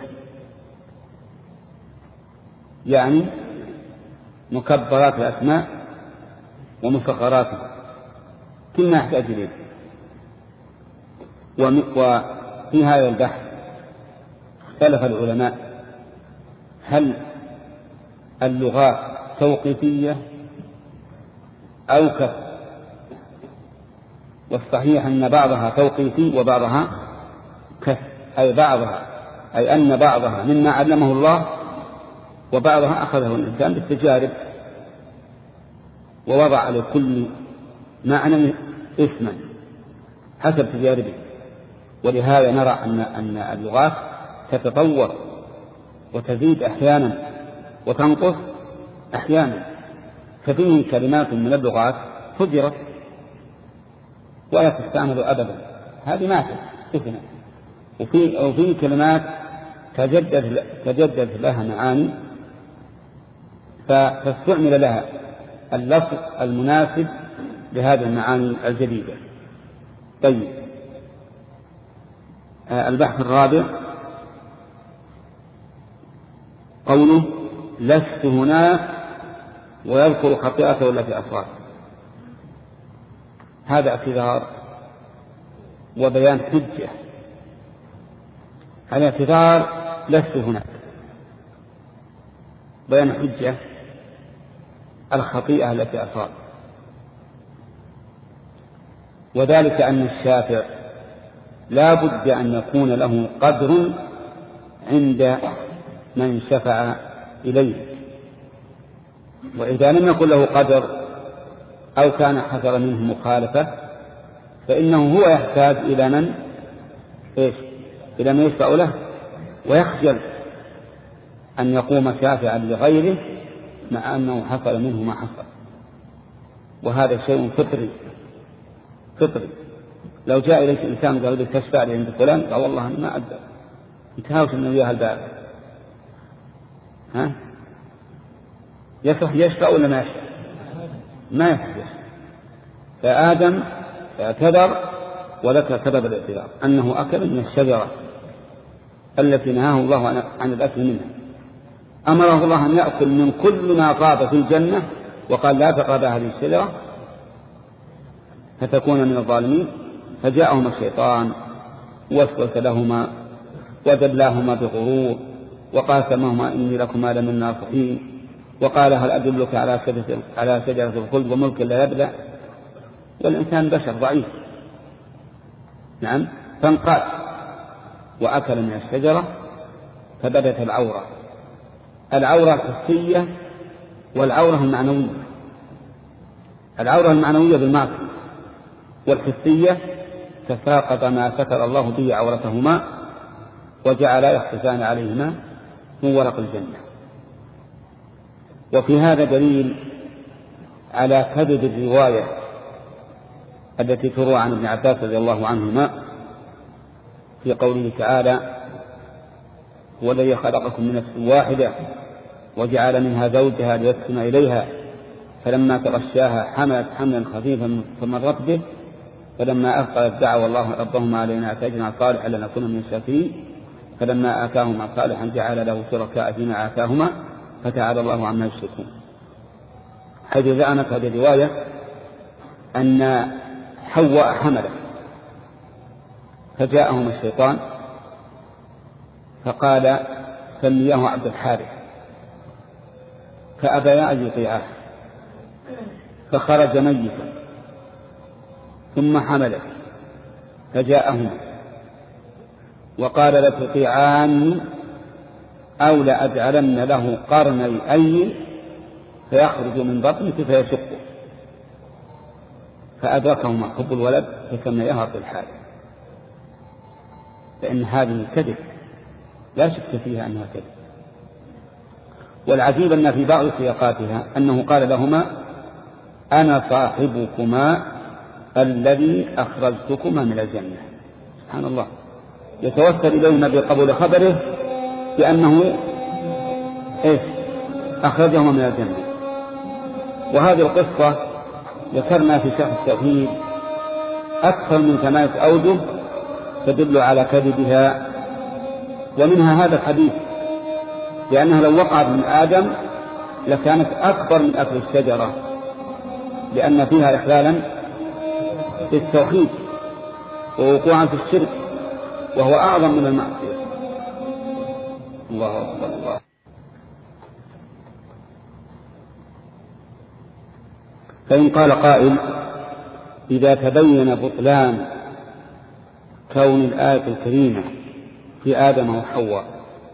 [SPEAKER 1] يعني مكبرات الأسماء ومصغراتها كل ما يحتاج إليه. وفي هذا البحث اختلف العلماء هل اللغات توقيفية أو كف، والصحيح أن بعضها توقيفي وبعضها كف، أي بعضها أي أن بعضها مما علمه الله وبعضها أخذه الإنسان بالتجارب ووضع لكل معنى اسما حسب تجاربه. ولهذا نرى أن أن اللغات تتطور وتزيد أحيانا وتنقص أحيانا، ففيه كلمات من اللغات فجرت ولا تستعمل أبدا، هذه ما تستثنى. وفي وفي كلمات تجدد تجدد لها معاني فاستعمل لها اللفظ المناسب لهذه المعاني الجديدة. طيب، البحث الرابع قوله لست هناك ويذكر خطيئته التي أصاب. هذا اعتذار وبيان حجة. هذا اعتذار لست هناك، بيان حجة الخطيئة التي أصاب، وذلك أن الشافع لا بد أن يكون له قدر عند من شفع إليه، وإذا لم يكن له قدر أو كان حصل منه مخالفة فإنه هو يحتاج إلى من إيش؟ إلى من يشفع له، ويخجل أن يقوم شافعا لغيره مع أنه حصل منه ما حصل. وهذا شيء فطري فطري. لو جاء إليك إنسان قال لك تشفع لي عند فلان، قال والله أنا ما أقدر، انتهاوش من وياها الباب، ها يصح يشفع ولا ما يشفع؟ ما يصح يشفع. فآدم اعتذر وذكر سبب الاعتذار أنه أكل من الشجرة التي نهاه الله عن الأكل منها. أمره الله أن يأكل من كل ما طاب في الجنة وقال لا تقربا هذه الشجرة فتكون من الظالمين. فجاءهما الشيطان ووسوس لهما ودلاهما بغرور وقاسمهما إني لكما لمن الناصحين، وقال هل أدلك على شجرة على شجرة الخلد وملك لا يبلى. والإنسان بشر ضعيف، نعم، فانقاد وأكل من الشجرة فبدت العورة، العورة الحسية والعورة المعنوية. العورة المعنوية بالمعصية، والحسية تساقط ما ستر الله به عورتهما وجعل يخصفان عليهما من ورق الجنة. وفي هذا دليل على كذب الرواية التي تروى عن ابن عباس رضي الله عنهما في قوله تعالى هو الذي خلقكم من نفس واحدة وجعل منها زوجها ليسكن إليها فلما تغشاها حملت حملا خفيفا فمرت به فلما أثقلت دعوا الله ربهما علينا أتاجنا صالحا لنكون من الشاكرين فلما آتاهما صالحا جعل له شركاء فيما آتاهما فتعالى الله عما يشركون. حيث زعمت هذه الرواية أن حواء حملت فجاءهم الشيطان فقال سمياه عبد الحارث فأبيا أن يطيعاه فخرج ميتا ثم حملت فجاءهما وقال لتطيعان أو لأجعلن له قرني أي فيخرج من بطنك فيشقه فأدركهما حب الولد فسمياه عبد الحارث. فإن هذه كذب لا شك فيها أنها كذب. والعجيب أن في بعض سياقاتها أنه قال لهما أنا صاحبكما الذي أخرجتكما من الجنة. سبحان الله، يتوسل إليهما بقبول خبره بأنه إيه أخرجهما من الجنة. وهذه القصة ذكرنا في شرح التوحيد أكثر من ثمانية أوجه تدل على كذبها، ومنها هذا الحديث لأنها لو وقعت من آدم لكانت أكبر من أكل الشجرة لأن فيها إخلالا في التوحيد ووقوعا في الشرك وهو أعظم من المعصية. الله أكبر الله. فإن قال قائل إذا تبين بطلان كون الآية الكريمة في آدم وحواء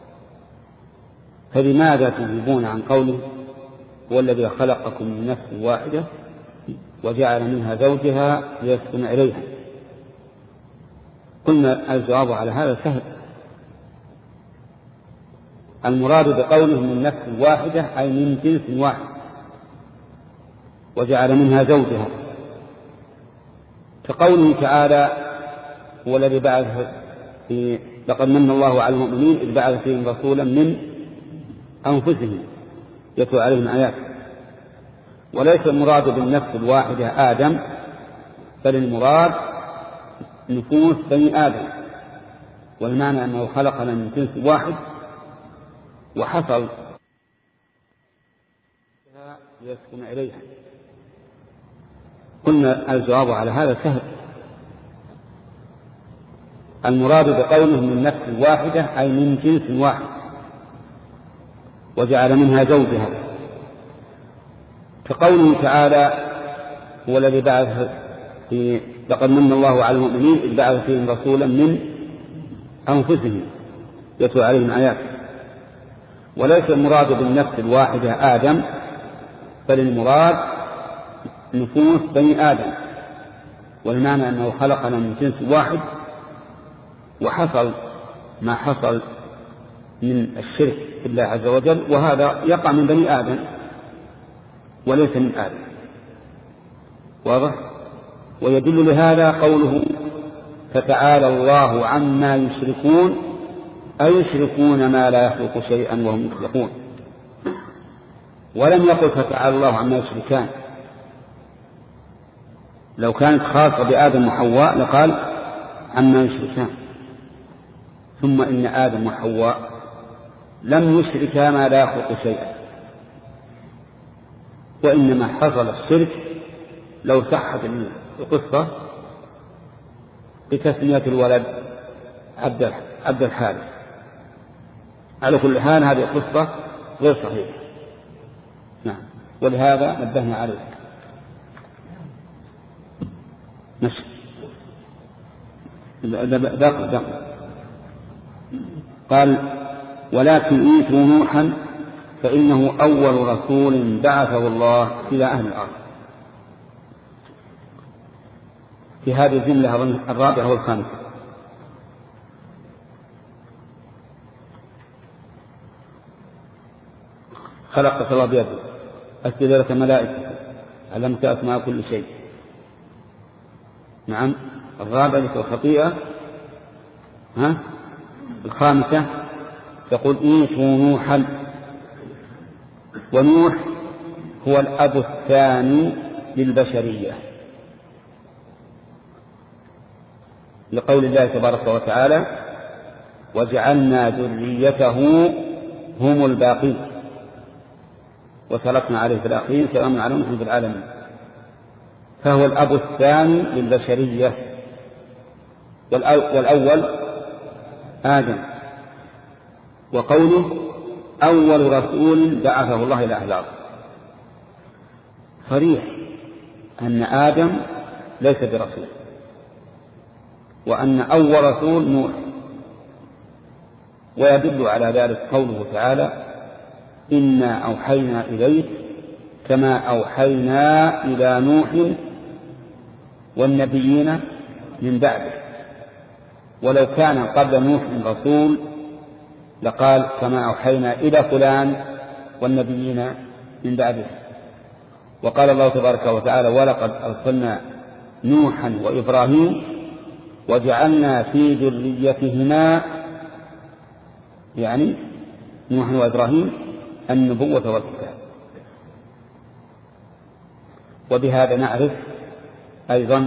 [SPEAKER 1] فلماذا تجيبون عن قوله هو الذي خلقكم من نفس واحدة وجعل منها زوجها ليسكن إليها؟ قلنا الجواب على هذا سهل. المراد بقوله من نفس واحدة أي من جنس واحد وجعل منها زوجها، كقوله تعالى هو الذي بعث في لقد من الله على المؤمنين إذ بعث فيهم رسولا من أنفسهم يتلو عليهم آياته. وليس المراد بالنفس الواحدة آدم بل المراد نفوس بني آدم، والمعنى أنه خلقنا من جنس واحد وحصل ليسكن إليها. قلنا الجواب على هذا سهل. المراد بقوله من نفس واحدة أي من جنس واحد وجعل منها زوجها، كقوله تعالى هو الذي بعث في لقد من الله على المؤمنين إذ بعث فيهم رسولا من أنفسهم يتلو عليهم آياته. وليس المراد بالنفس الواحدة آدم بل المراد نفوس بني آدم، والمعنى أنه خلقنا من جنس واحد وحصل ما حصل من الشرك بالله عز وجل، وهذا يقع من بني آدم وليس من آدم. واضح؟ ويدل لهذا قوله فتعالى الله عما يشركون أي يشركون ما لا يخلق شيئا وهم يخلقون، ولم يقل فتعالى الله عما يشركان. لو كانت خاصة بآدم وحواء لقال عما يشركان. ثم إن آدم وحواء لم يشركا ما لا يخلق شيئا، وإنما حصل الشرك لو صحت القصة بتسمية الولد عبد الحارث. على كل حال هذه القصة غير صحيحة. نعم، ولهذا نبهنا عليه. ماشي دقق دقق. قال ولكن ايتوا نوحا فإنه أول رسول بعثه الله إلى أهل الأرض. في هذه الجملة الرابعة والخامسة خلق الله بيده أسجد لك ملائكة علمت أسماء كل شيء. نعم. الرابعة الخطيئة. ها الخامسة يقول ايتوا نوحا ونوح هو الأب الثاني للبشرية، لقول الله تبارك وتعالى: وجعلنا ذريته هم الباقين وتركنا عليه في الآخرين سلام على نوح في العالمين. فهو الأب الثاني للبشرية، والأول آدم. وقوله أول رسول بعثه الله إلى أهل الأرض صريح أن آدم ليس برسول، وأن أول رسول نوح. ويدل على ذلك قوله تعالى: إنا أوحينا إليك كما أوحينا إلى نوح والنبيين من بعده. ولو كان قبل نوح رسول لقال كما أوحينا إلى فلان والنبيين من بعده. وقال الله تبارك وتعالى: ولقد أرسلنا نوحا وإبراهيم وجعلنا في ذريتهما، يعني نوح وإبراهيم، النبوة والكتاب. وبهذا نعرف أيضا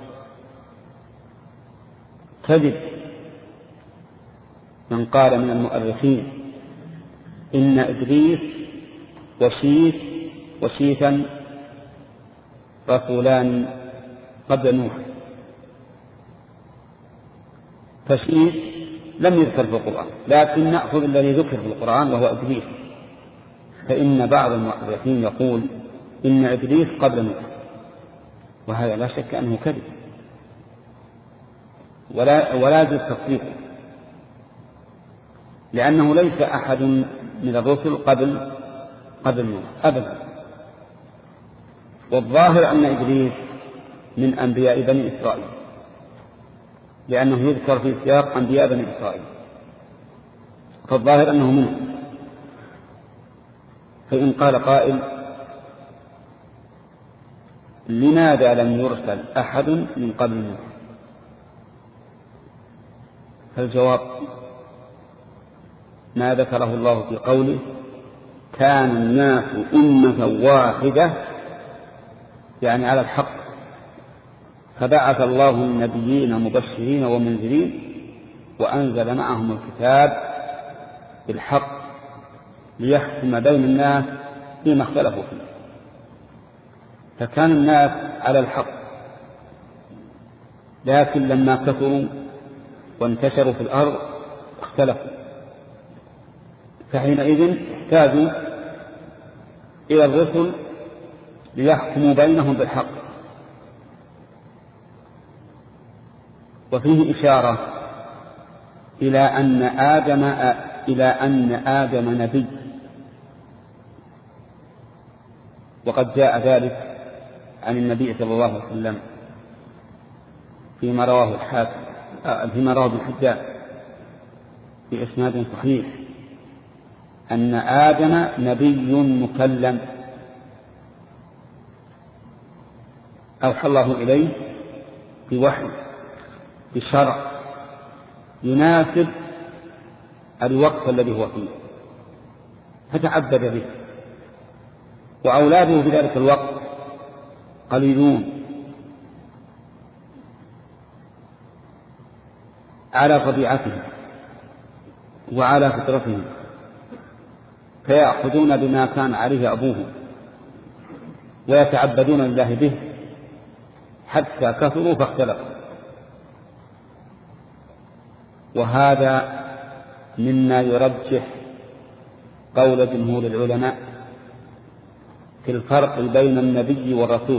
[SPEAKER 1] كذب من قال من المؤرخين إن إدريس وشيث وشيثا رسولان قبل نوح. فشيث لم يذكر في القرآن، لكن نأخذ الذي ذكر في القرآن وهو إدريس، فإن بعض المؤرخين يقول إن إدريس قبل نوح، وهذا لا شك أنه كذب ولا ولا يجوز تصديقه، لأنه ليس أحد من الرسل قبل قبل نوح أبدا. والظاهر أن إدريس من أنبياء بني إسرائيل، لأنه يذكر في سياق أنبياء بني إسرائيل، فالظاهر أنه منه. فإن قال قائل: لماذا لم يرسل أحد من قبل نوح؟ فالجواب ما ذكره الله في قوله: كان الناس أمة واحدة، يعني على الحق، فبعث الله النبيين مبشرين ومنذرين وأنزل معهم الكتاب بالحق ليحكم بين الناس فيما اختلفوا فيه. فكان الناس على الحق، لكن لما كثروا وانتشروا في الأرض اختلفوا، فحينئذ احتاجوا إلى الرسل ليحكموا بينهم بالحق. وفيه إشارة إلى أن آدم إلى أن آدم نبي، وقد جاء ذلك عن النبي صلى الله عليه وسلم فيما رواه الحاكم فيما رواه ابن حبان في إسناد صحيح أن آدم نبي مكلم أوحى الله إليه بوحي بشرع يناسب الوقت الذي هو فيه، فتعبد به. وأولاده في ذلك الوقت قليلون على طبيعتهم وعلى فطرتهم، فيأخذون بما كان عليه أبوهم ويتعبدون لله به حتى كثروا فاختلفوا. وهذا مما يرجح قول جمهور العلماء في الفرق بين النبي والرسول،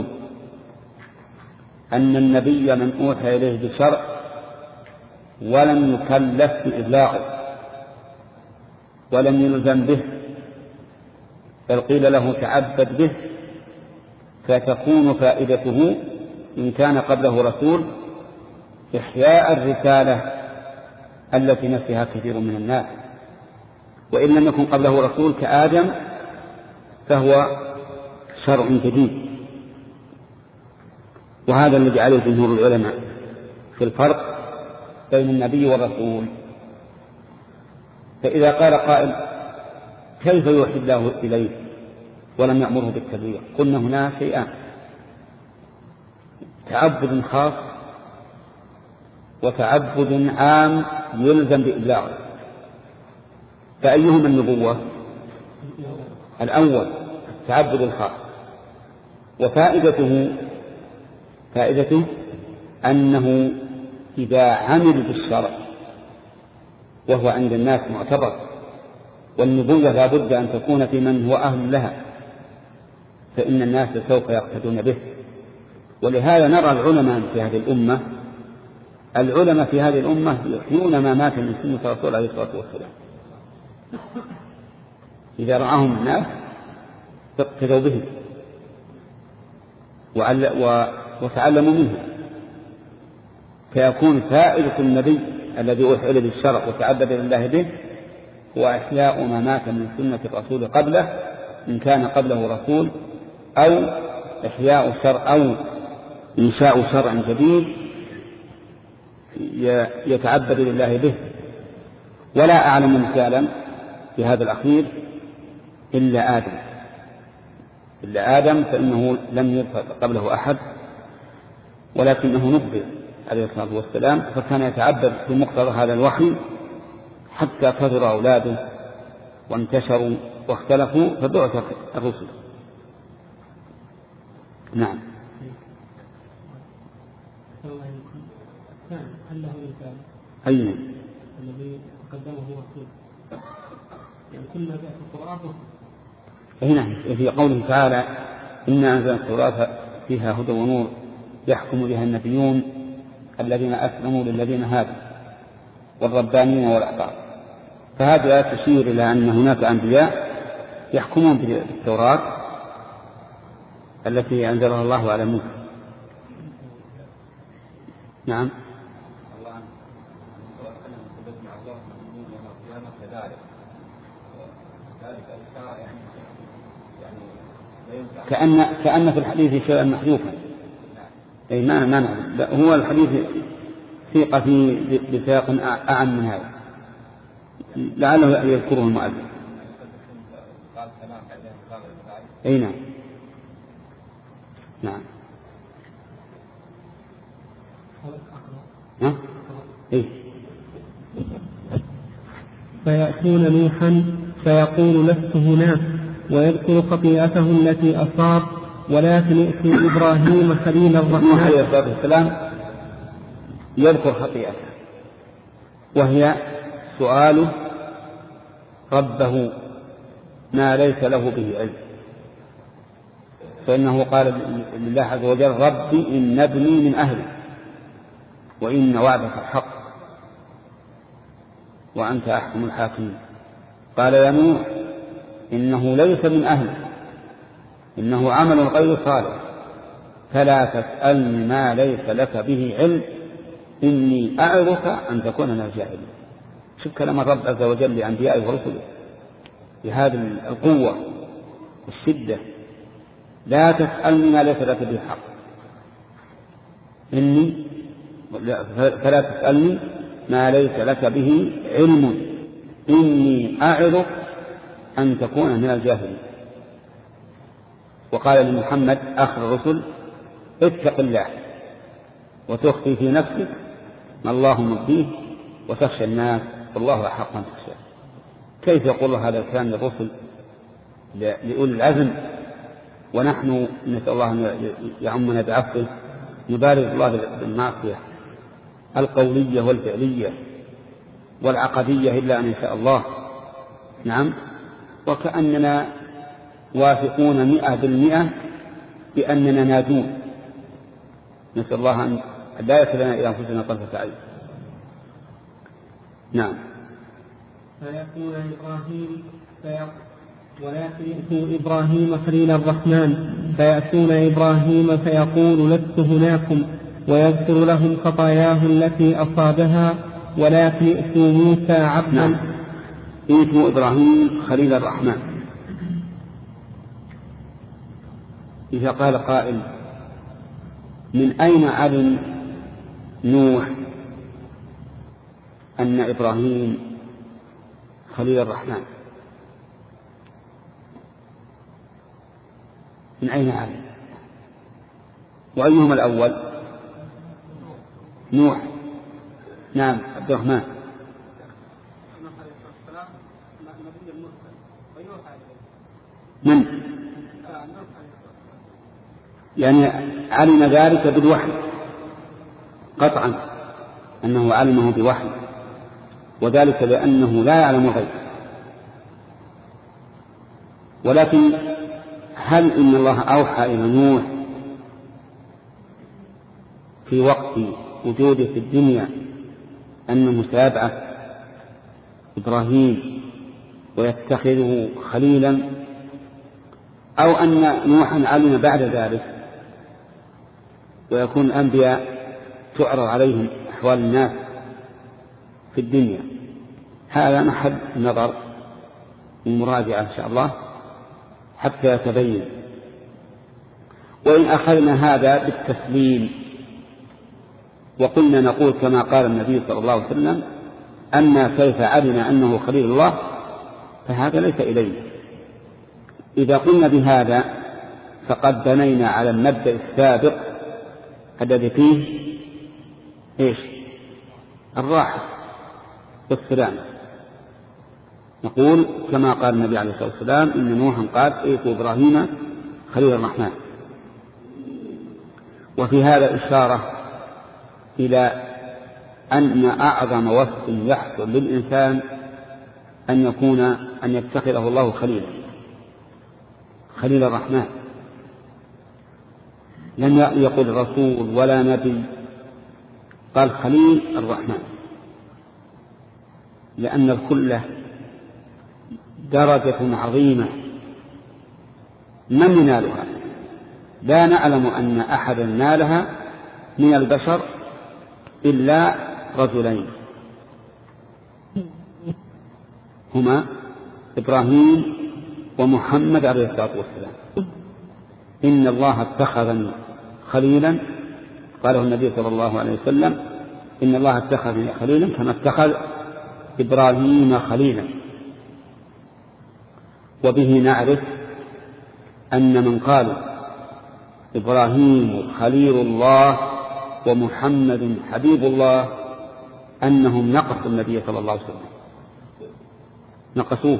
[SPEAKER 1] أن النبي من أوحى إليه بشرع ولم يكلف بإبلاغه ولم يلزم به، بل قيل له تعبد به، فتكون فائدته إن كان قبله رسول إحياء الرسالة التي نسيها كثير من الناس، وإن لم يكن قبله رسول كآدم فهو شرع جديد. وهذا الذي عليه جمهور العلماء في الفرق بين النبي والرسول. فإذا قال قائل: كيف يوحي الله إليه ولم يأمره بالتبليغ. قلنا هنا شيئان: تعبد خاص وتعبد عام يلزم بإبلاغه. فأيهما النبوة؟ الأول التعبد الخاص، وفائدته فائدته أنه إذا عمل بالشرع وهو عند الناس معتبر، والنبوة لا بد أن تكون في من هو أهل لها، فإن الناس سوف يقتدون به. ولهذا نرى العلماء في هذه الأمة العلماء في هذه الأمة يحيون ما مات من سنة الرسول عليه الصلاة والسلام. إذا رآهم الناس اقتدوا به وتعلموا منه، فيكون فائدة النبي الذي أوحي إليه بالشرع وتعبد لله به هو إحياء ما مات من سنة الرسول قبله، إن كان قبله رسول، أو إحياء شرع أو إنشاء شرع جديد يتعبد لله به. ولا أعلم مثالا في هذا الأخير إلا آدم إلا آدم فإنه لم يرفع قبله أحد، ولكنه نبئ عليه الصلاة والسلام، فكان يتعبد بمقتضى هذا الوحي حتى كثر أولاده وانتشروا واختلفوا فبعث الرسل. نعم.
[SPEAKER 3] هل له مثال؟
[SPEAKER 1] أي
[SPEAKER 3] الذي قدمه هو رسول، يعني كل ما جاء في القرآن
[SPEAKER 1] هنا في قوله تعالى: إنا أنزلنا التوراة فيها هدى ونور يحكم بها النبيون الذين أسلموا للذين هادوا والربانيين والأحبار. فهذه الآية تشير إلى أن هناك أنبياء يحكمون بالتوراة التي أنزلها الله على موسى. نعم. كأن كأن في الحديث شيئا محذوفا. أي ما ما نعلم، هو الحديث سيق في بسياق أعم من هذا، لعله يذكره المؤلف. أي نعم. نعم. ها؟ إيه؟
[SPEAKER 3] فيأتون نوحا فيقول: لست هناك، ويذكر خطيئته التي أصاب، ولكن ائتوا إبراهيم خليل الرحمن
[SPEAKER 1] عليه الصلاة والسلام يذكر خطيئته، وهي سؤاله ربه ما ليس له به علم، فإنه قال لله عز وجل: ربي إن ابني من أهلي وإن وعدك الحق وأنت أحكم الحاكمين. قال: يا نوح إنه ليس من أهلي، إنه عمل غير صالح، فلا تسألني ما ليس لك به علم، إني أعظك أن تكون من الجاهلين. شوف كلام الرب عز وجل لأنبيائه ورسله بهذه القوة والشدة: لا تسألني ما ليس لك به حق، إني فلا تسألني ما ليس لك به علم، إني أعظك أن تكون من الجاهلين. وقال لمحمد آخر الرسل: اتق الله وتخفي في نفسك ما الله مبديه وتخشى الناس والله أحق أن تخشى. كيف يقول هذا الكلام للرسل لأولي العزم، ونحن نسأل الله أن يعمنا بعفوه نبارك الله بالمعصية القولية والفعلية والعقدية إلا أن يشاء الله. نعم. وكأننا واثقون مئة بالمئة بأننا نادون، نسأل الله أن لا يكلنا إلى أنفسنا طرفة عين. نعم.
[SPEAKER 3] فيكون إبراهيم ولكن يأتوا إبراهيم خليل الرحمن فيأتون إبراهيم فيقول: لست هناكم، ويذكر لهم خطاياه التي أصابها، ولكن يأتوا موسى عبدا.
[SPEAKER 1] نعم. يأتوا إبراهيم خليل الرحمن. إذا قال قائل: من أين علم نوح أن إبراهيم خليل الرحمن؟ من أين علم؟ وأيهما الأول؟ نوح. نعم عبد الرحمن. من؟ يعني علم ذلك بالوحي قطعا أنه علمه بوحي، وذلك لأنه لا يعلم الغيب. ولكن هل إن الله أوحى إلى نوح في وقت وجوده في الدنيا أنه سيبعث إبراهيم ويتخذه خليلا، أو أن نوحا علم بعد ذلك ويكون الأنبياء تعرض عليهم أحوال الناس في الدنيا؟ هذا محل النظر والمراجعة إن شاء الله حتى يتبين. وإن أخذنا هذا بالتسليم وقلنا نقول كما قال النبي صلى الله عليه وسلم أن كيف علم أنه خليل الله، فهذا ليس إلينا. إذا قلنا بهذا فقد بنينا على المبدأ السابق الذي فيه إيش؟ الراحة والسلام. نقول كما قال النبي عليه الصلاة والسلام إن نوحا قال ائتوا إبراهيم خليل الرحمن. وفي هذا إشارة إلى أن أعظم وصف يحصل للإنسان أن يكون أن يتخذه الله خليلا، خليل الرحمن. لم يقل رسول ولا نبي، قال خليل الرحمن، لأن الخلة درجة عظيمة من ينالها؟ لا نعلم أن أحدا نالها من البشر إلا رجلين، هما إبراهيم ومحمد عليه الصلاة والسلام. إن الله اتخذني خليلا، قاله النبي صلى الله عليه وسلم إن الله اتخذني خليلا كما اتخذ إبراهيم خليلا. وبه نعرف أن من قال إبراهيم خليل الله ومحمد حبيب الله أنهم نقصوا النبي صلى الله عليه وسلم، نقصوه،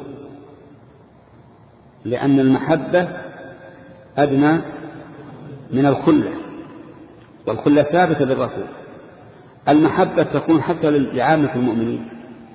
[SPEAKER 1] لأن المحبة أدنى من الخلة، والخلة ثابتة للرسول. المحبة تكون حتى لعامة المؤمنين،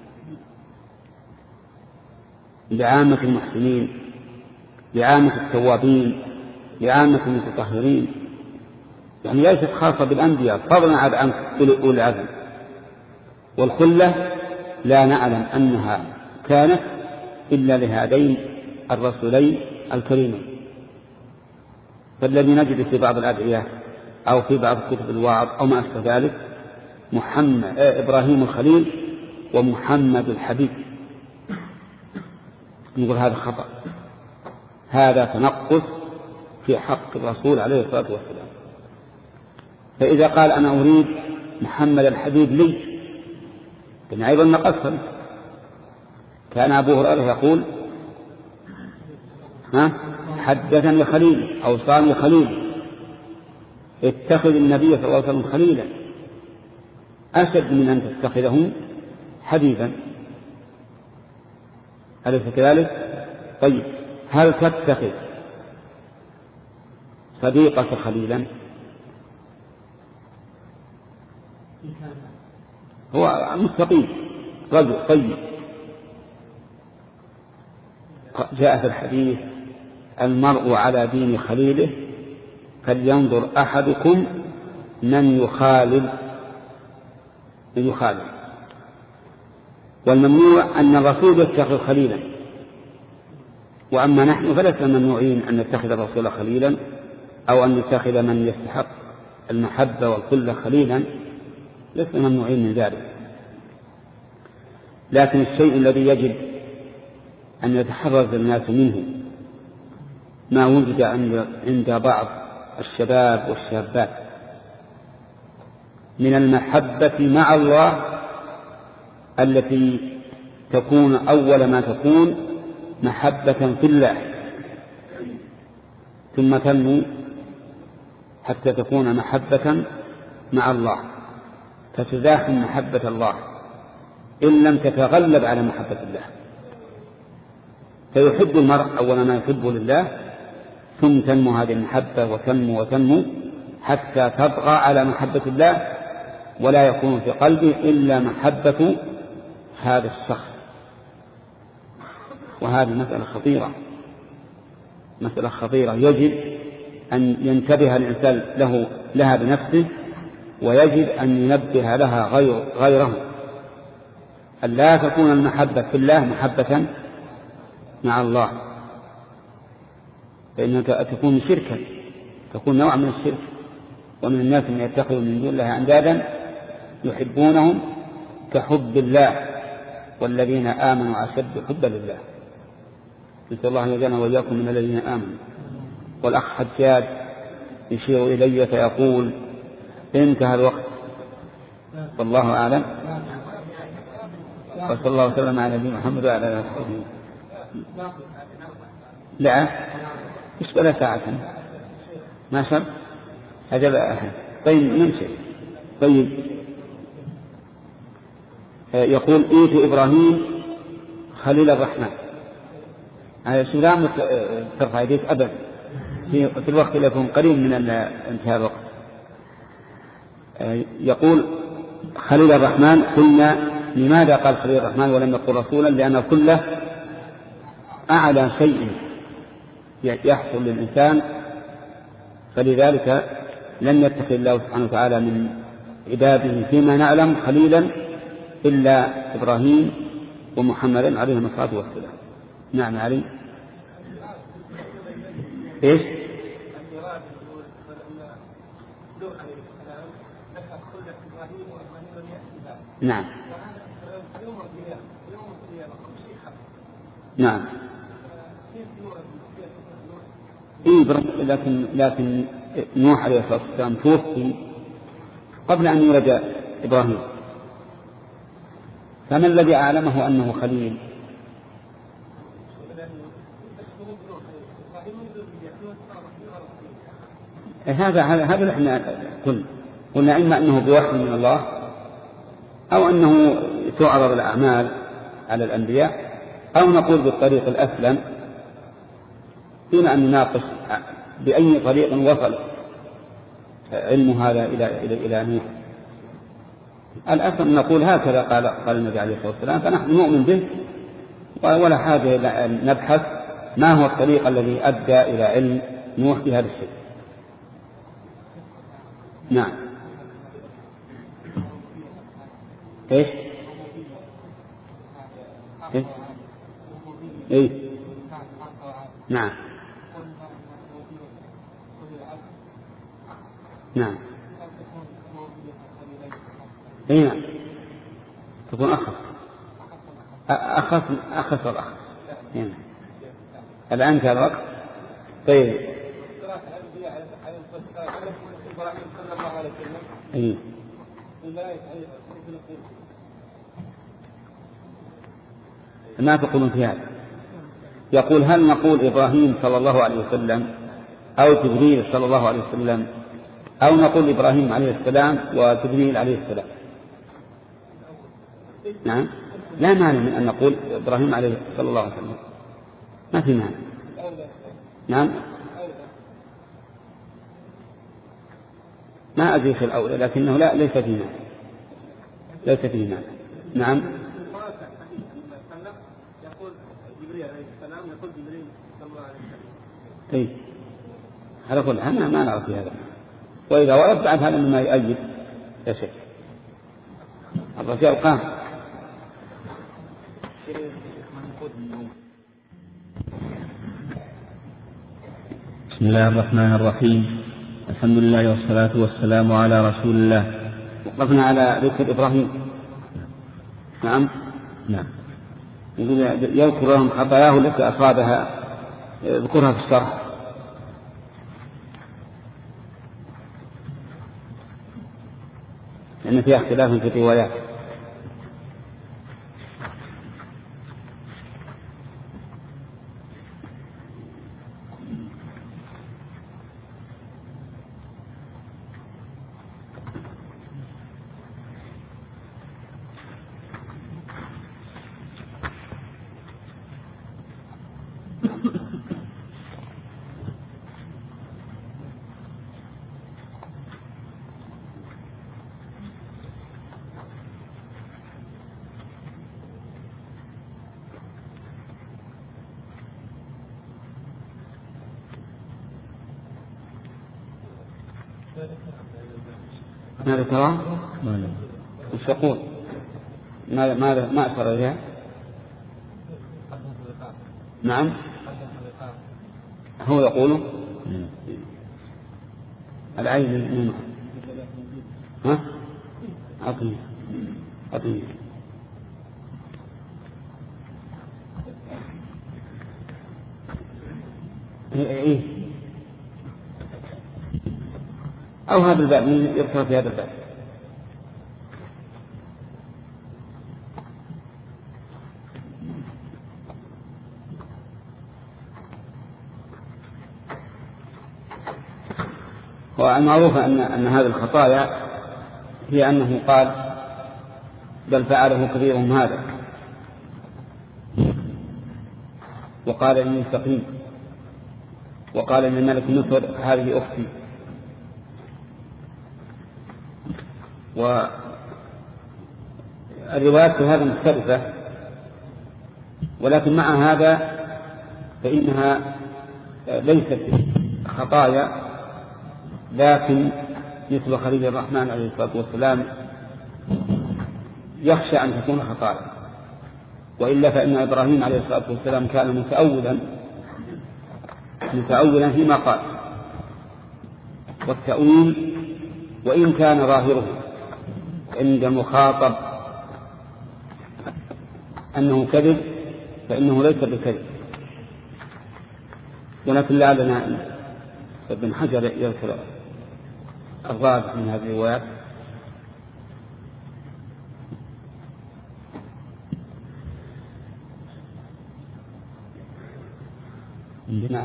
[SPEAKER 1] لعامة المحسنين، لعامة التوابين، لعامة المتطهرين، يعني ليست خاصة بالأنبياء فضلا عن أولي العزم. والخلة لا نعلم أنها كانت إلا لهذين الرسولين الكريمين. فالذي نجد في بعض الأدعية أو في بعض كتب الوعظ أو ما أشبه ذلك محمد إبراهيم الخليل ومحمد الحبيب، نقول هذا خطأ، هذا تنقص في حق الرسول عليه الصلاة والسلام. فإذا قال أنا أريد محمد الحبيب لي فإن أيضا نقصا. كان أبو هريرة يقول ها حدثني خليل أو صاني خليل، اتخذ النبي صلى الله عليه وسلم خليلا أشد من أن تتخذه حبيبا، أليس كذلك؟ طيب هل تتخذ صديقك خليلا؟ هو مستقيم رجل طيب. جاء في الحديث المرء على دين خليله فلينظر أحدكم من يخالل من يخالل. والممنوع أن الرسول يتخذ خليلا، وأما نحن فلسنا ممنوعين أن نتخذ الرسول خليلا أو أن نتخذ من يستحق المحبة والخلة خليلا، لسنا ممنوعين من ذلك. لكن الشيء الذي يجب أن يتحرز الناس منه ما وجد عند بعض الشباب والشابات من المحبة مع الله التي تكون أول ما تكون محبة في الله، ثم تنمو حتى تكون محبة مع الله، فتزاحم محبة الله إن لم تتغلب على محبة الله. فيحب المرء أول ما يحبه لله، ثم تنمو هذه المحبة وتنمو وتنمو حتى تطغى على محبة الله، ولا يكون في قلبه إلا محبة هذا الشخص. وهذه مسألة خطيرة، مسألة خطيرة يجب أن ينتبه الإنسان له لها بنفسه، ويجب أن ينبه لها غير غيره، أن لا تكون المحبة في الله محبة مع الله، فإنها تكون شركا، تكون نوع من الشرك. ومن الناس من يتخذ من دون الله أندادا يحبونهم كحب الله والذين آمنوا أشد حبا لله. نسأل الله أن يجعلنا وإياكم من الذين آمنوا. والأخ حجاج يشير إلي فيقول انتهى الوقت، والله أعلم، وصلى الله وسلم على نبينا محمد وعلى آله وصحبه. لا مش بلا ساعة ما شر هذا. طيب نمشي. طيب يقول إيت إبراهيم خليل الرحمن، هذا شو لا ترفع يديك أبدا في الوقت اللي يكون قريب من انتهاء الوقت. يقول خليل الرحمن، قلنا لماذا قال خليل الرحمن ولم يقل رسولا؟ لأن كله أعلى شيء يحصل للإنسان، فلذلك لم يتخذ الله سبحانه وتعالى من عباده فيما نعلم خليلا إلا إبراهيم ومحمد عليهم الصلاة والسلام. نعم علي إيش؟ نعم نعم إيه، لكن لكن نوح عليه الصلاة والسلام توفي قبل أن يولد إبراهيم، فما الذي أعلمه أنه خليل؟ هذا هذا نحن قلنا قلنا إما أنه بوحي من الله، أو أنه تعرض الأعمال على الأنبياء، أو نقول بالطريق الأسلم دون أن نناقش بأي طريق وصل علم هذا إلى إلى إلى نوح. الأسلم نقول هكذا قال قال النبي عليه الصلاة والسلام، فنحن نؤمن به ولا حاجة إلى أن نبحث ما هو الطريق الذي أدى إلى علم نوح بهذا الشيء. نعم إيش؟ إيه؟ إيه؟ نعم نعم إيه نعم تكون أخص أخص أخص الأخص يعني. الآن كان الوقت. طيب إيه؟ ما تقولون في هذا؟ يقول هل نقول إبراهيم صلى الله عليه وسلم أو جبريل صلى الله عليه وسلم، أو نقول إبراهيم عليه السلام وجبريل عليه السلام؟ نعم لا مانع من أن نقول إبراهيم عليه صلى الله عليه وسلم، ما في مانع. نعم ما أدري في الأولى، لكنه لا ليس فيه مانع، ليس فيه مانع. نعم
[SPEAKER 3] يقول جبريل عليه السلام يقول جبريل صلى الله عليه وسلم.
[SPEAKER 1] إيه على كل حال ما نعرف في هذا، وإذا ورد بعد هذا مما يؤيد لا شيء. الرجال قام.
[SPEAKER 2] بسم الله الرحمن الرحيم، الحمد لله والصلاة والسلام على رسول الله.
[SPEAKER 1] وقفنا على ذكر إبراهيم. نعم
[SPEAKER 2] نعم
[SPEAKER 1] يذكر لهم خطاياه التي أصابها، ذكرها في الشرح. لأن فيها اختلاف في الروايات. ماذا ترى؟ وش يقول؟ ما ما ما أثر إليها؟ نعم هو يقول العين من ها عطني عطني إيه أو هذا الباب يذكر في هذا الباب. والمعروف أن أن هذه الخطايا هي أنه قال بل فعله كبيرهم هذا، وقال إني سقيم، وقال إن الملك نصر هذه أختي. والروايات في هذا مختلفة، ولكن مع هذا فإنها ليست خطايا، لكن مثل خليل الرحمن عليه الصلاة والسلام يخشى أن تكون خطايا، وإلا فإن إبراهيم عليه الصلاة والسلام كان متأولا متأولا فيما قال، والتأويل وإن كان ظاهره عند المخاطب أنه كذب فإنه ليس بكذب، ولكن لعلنا ابن حجر يذكر الراجح من هذه الروايات. نعم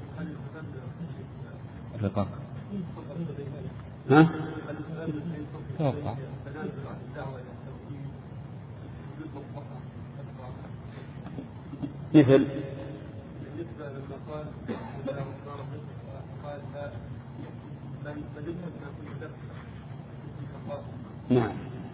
[SPEAKER 1] الرقاق ها توقع مثل نعم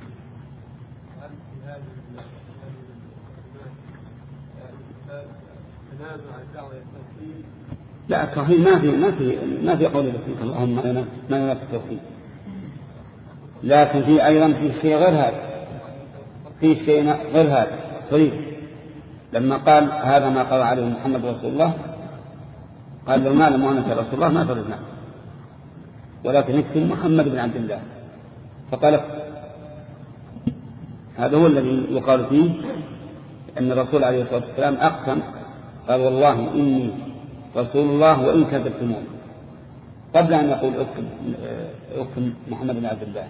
[SPEAKER 1] لا التوحيد ما في ما في ما في قول لك اللهم ما ينافي التوحيد، لكن في أيضا في شيء غير هذا، في شيء غير هذا طيب. لما قال هذا ما قال عليه محمد رسول الله قال لو ما لم أنك رسول الله ما فرزنا، ولكن نكتب محمد بن عبد الله فقال هذا هو الذي يقال فيه أن الرسول عليه الصلاة والسلام أقسم قال والله إني رسول الله وإن كذبتمون قبل أن يقول أقسم محمد بن عبد الله.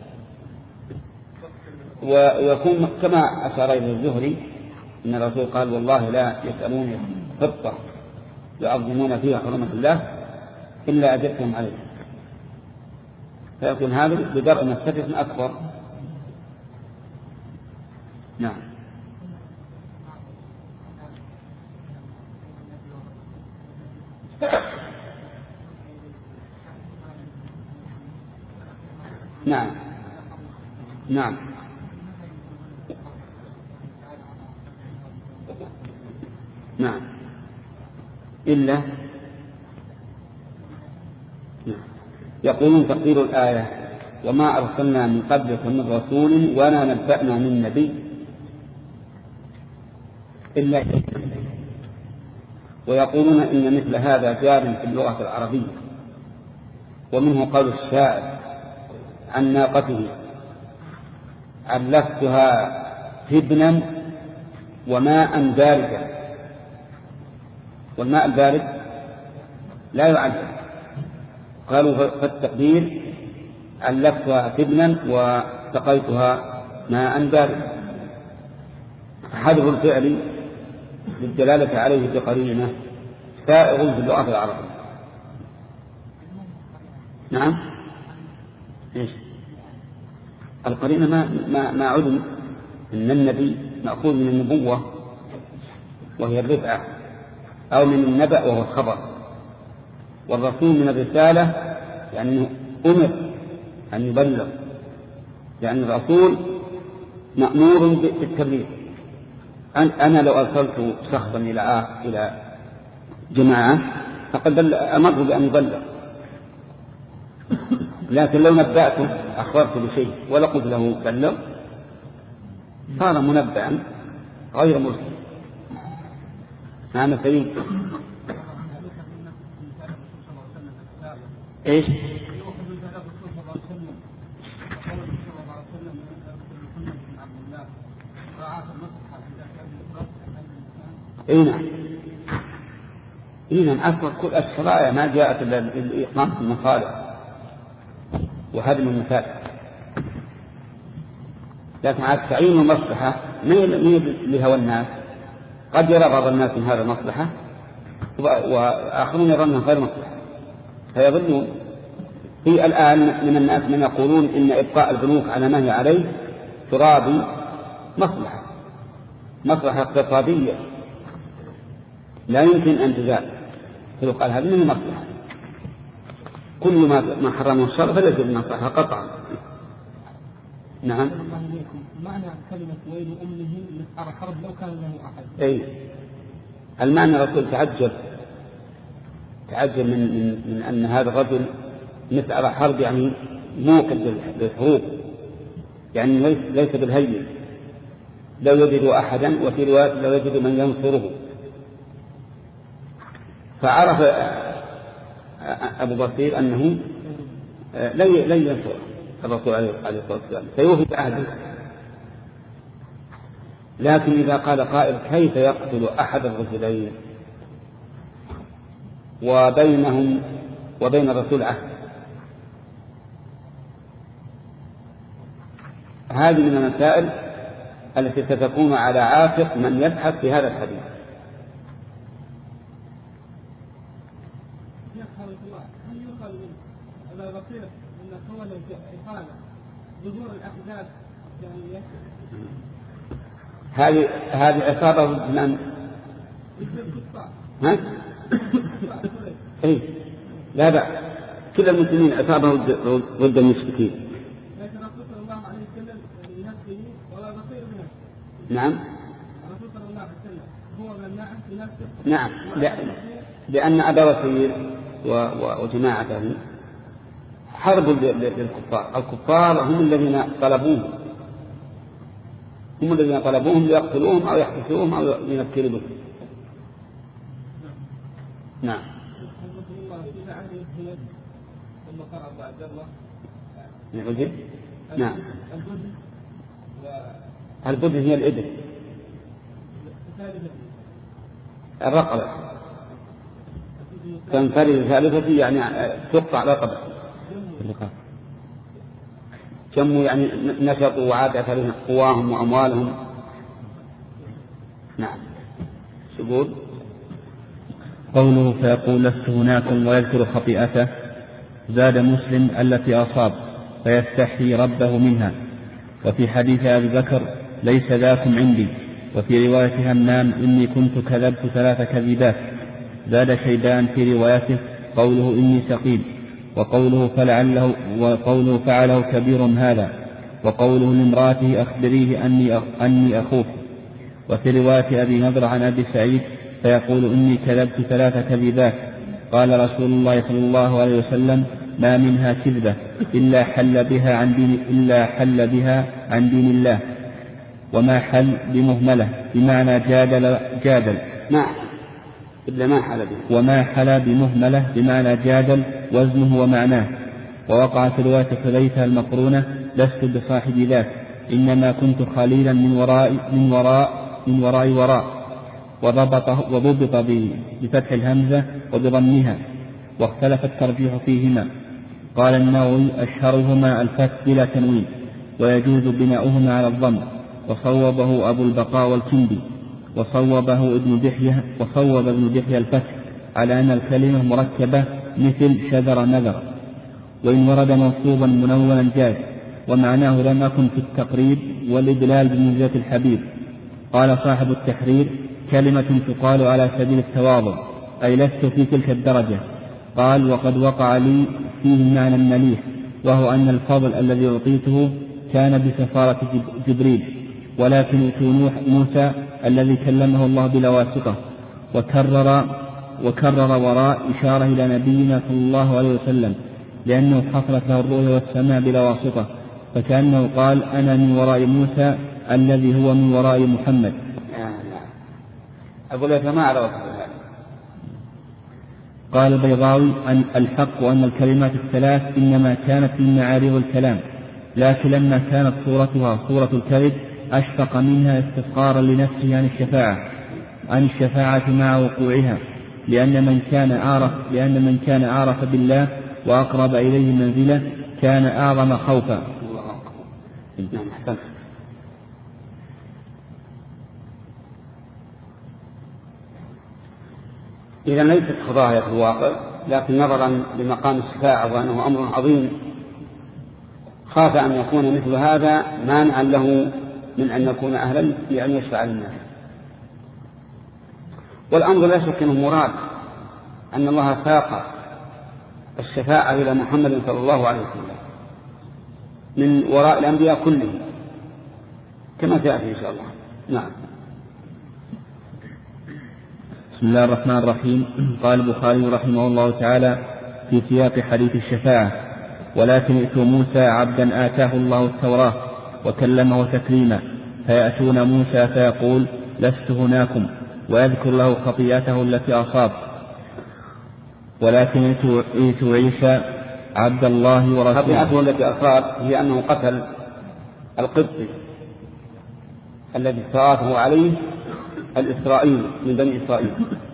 [SPEAKER 1] ويكون كما أشار إليه الزهري أن الرسول قال والله لا يسألوني خطة يعظمون فيها حرمة الله إلا أجبتهم عليه، فيكون هذا بدرء مستفز أكبر. نعم نعم نعم نعم إلا نعم. يقولون تقدير الآية وما أرسلنا من قبلك من رسول ولا نبأنا من نبي إلا ويقولون إن مثل هذا جار في اللغة العربية، ومنه قول الشاعر عن ناقته علفتها هبنا وماء باردا، والماء البارد لا يعلف، قالوا فالتقدير علفتها هبنا وسقيتها ماء باردا، حذف الفعل للدلالة عليه بقرينة سائغ في اللغة العربية. نعم إيش القرينة؟ ما ما ما علم أن النبي مأخوذ من النبوة وهي الرفعة، أو من النبأ وهو الخبر، والرسول من الرسالة يعني أمر أن يبلغ، يعني الرسول مأمور بالتبليغ. أنا لو أرسلت شخصا إلى إلى جماعة فقد أمر بأن يبلغ، لكن لو نبأته أخبرته بشيء ولا قلت له بلغ صار منبأ غير مرسل. نعم سيد. إيش؟ إيه نعم. إيه نعم أكبر كل الشرائع ما جاءت إلا لإقامة المصالح وهدم المفاسد، لكن على تعيين المصلحة ما لهوى الناس. قد يرى بعض الناس من هذا المصلحة وآخرون يرونها غير مصلحة فيظنون. في الآن من الناس من يقولون إن إبقاء البنوك على ما هي عليه ترابي مصلحة مصلحة اقتصادية لا يمكن أن تزال، فيقال هذه من المصلحة. كل ما ما حرمه الشرع فليس بالمصلحة قطعا. نعم.
[SPEAKER 3] معنى كلمة ويل أمه مسعر حرب لو كان له أحد.
[SPEAKER 1] أي المعنى الرسول تعجب تعجب من من من أن هذا الرجل مسعر حرب يعني موقد للحروب، يعني ليس ليس بالهين، لو يجد أحدا وفي رواية لو يجد من ينصره. فعرف أبو بصير أنه لن ينصر الرسول عليه الصلاة والسلام سيوفي بعهده. لكن إذا قال قائل كيف يقتل أحد الرجلين وبينهم وبين الرسول عهد، هذه من المسائل التي ستكون على عاتق من يبحث في هذا الحديث.
[SPEAKER 3] هل يقال أبا بكر أن كون إقامة ظهور الأحداث يعني
[SPEAKER 1] هذه هذه عصابة من ها؟ إيه لا بأس، كل المسلمين عصابة ضد المشركين.
[SPEAKER 3] لكن الرسول صلى الله عليه وسلم لنفسه ولا بصير بنفسه.
[SPEAKER 1] نعم.
[SPEAKER 3] الرسول صلى الله عليه وسلم هو من نعم بنفسه.
[SPEAKER 1] نعم لأن أبا بكر وجماعته حرب للكفار. الكفار هم الذين طلبوهم هم الذين طلبوهم ليقتلوهم أو يحبسوهم أو ينكلوا بهم. نعم. العجل. نعم. البدن هي الإبل الرقبة تنفرد ثالثة يعني تقطع رقبة. جموا يعني نشطوا وعادت عليهم قواهم وأموالهم. نعم. سجود.
[SPEAKER 2] قوله فيقول لست هناكم ويذكر خطيئته. زاد مسلم التي أصاب فيستحي ربه منها. وفي حديث أبي بكر ليس ذاكم عندي. وفي رواية همام إني كنت كذبت ثلاث كذبات. زاد شيبان في روايته قوله إني سقيم، وقوله فلعله وقوله فعله كبير هذا، وقوله لامرأته أخبريه أني أني أخوك. وفي رواية أبي نضر عن أبي سعيد فيقول إني كذبت ثلاث كذبات. قال رسول الله صلى الله عليه وسلم ما منها كذبة إلا حل بها عن دين إلا حل بها عن دين الله. وما حل بمهملة بمعنى جادل جادل
[SPEAKER 1] ما إلا ما حل به.
[SPEAKER 2] وما حل بمهملة بمعنى جادل وزنه ومعناه. ووقع في رواية حذيفة المقرونة لست بصاحب ذاك إنما كنت خليلا من وراء من وراء من وراء وراء وضبط وضبط بفتح الهمزة وبضمها، واختلف الترجيح فيهما. قال النووي أشهرهما الفتح بلا تنوين ويجوز بناؤهما على الضم، وصوبه أبو البقاء والكندي، وصوبه ابن دحية وصوب ابن دحية الفتح على أن الكلمة مركبة مثل شذر نذر، وإن ورد منصوبا منونا جاز، ومعناه لم أكن في التقريب والإدلال بمنزلة الحبيب. قال صاحب التحرير كلمة تقال على سبيل التواضع أي لست في تلك الدرجة. قال وقد وقع لي فيه معنى مليح، وهو أن الفضل الذي أعطيته كان بسفارة جبريل، ولكن أوتي موسى الذي كلمه الله بلا واسطة. وكرر وكرر وراء إشارة إلى نبينا صلى الله عليه وسلم، لأنه حصلت له الرؤيا والسماع بلا واسطة، فكأنه قال أنا من وراء موسى الذي هو من وراء محمد.
[SPEAKER 1] أقول لك ما على وصف.
[SPEAKER 2] قال البيضاوي أن الحق أن الكلمات الثلاث إنما كانت من معارض الكلام، لكن لما كانت صورتها صورة الكذب أشفق منها استفقارا لنفسه عن الشفاعة عن الشفاعة مع وقوعها، لأن من كان أعرف لأن من كان أعرف بالله وأقرب إليه منزلة كان أعظم خوفا.
[SPEAKER 1] إذا ليست خضايا في الواقع، لكن نظرا لمقام الشفاعة وأنه أمر عظيم خاف أن يكون مثل هذا مانعا له من أن يكون أهلا لأن يشفع للناس. والأمر لا شك أنه مراد أن الله ساق الشفاعة إلى محمد صلى الله عليه وسلم من وراء الأنبياء كلهم كما سيأتي إن شاء الله. نعم.
[SPEAKER 2] بسم الله الرحمن الرحيم. قال البخاري رحمه الله تعالى في سياق حديث الشفاعة: ولكن ائتوا موسى عبدا آتاه الله التوراة وكلمه تكليما، فيأتون موسى فيقول لست هناكم، ويذكر له خطيئته التي أصاب. ولكن ائتوا عيسى عبد الله ورسوله.
[SPEAKER 1] خطيئته التي أصاب هي أنه قتل القبطي الذي استغاثه عليه الإسرائيلي من بني إسرائيل،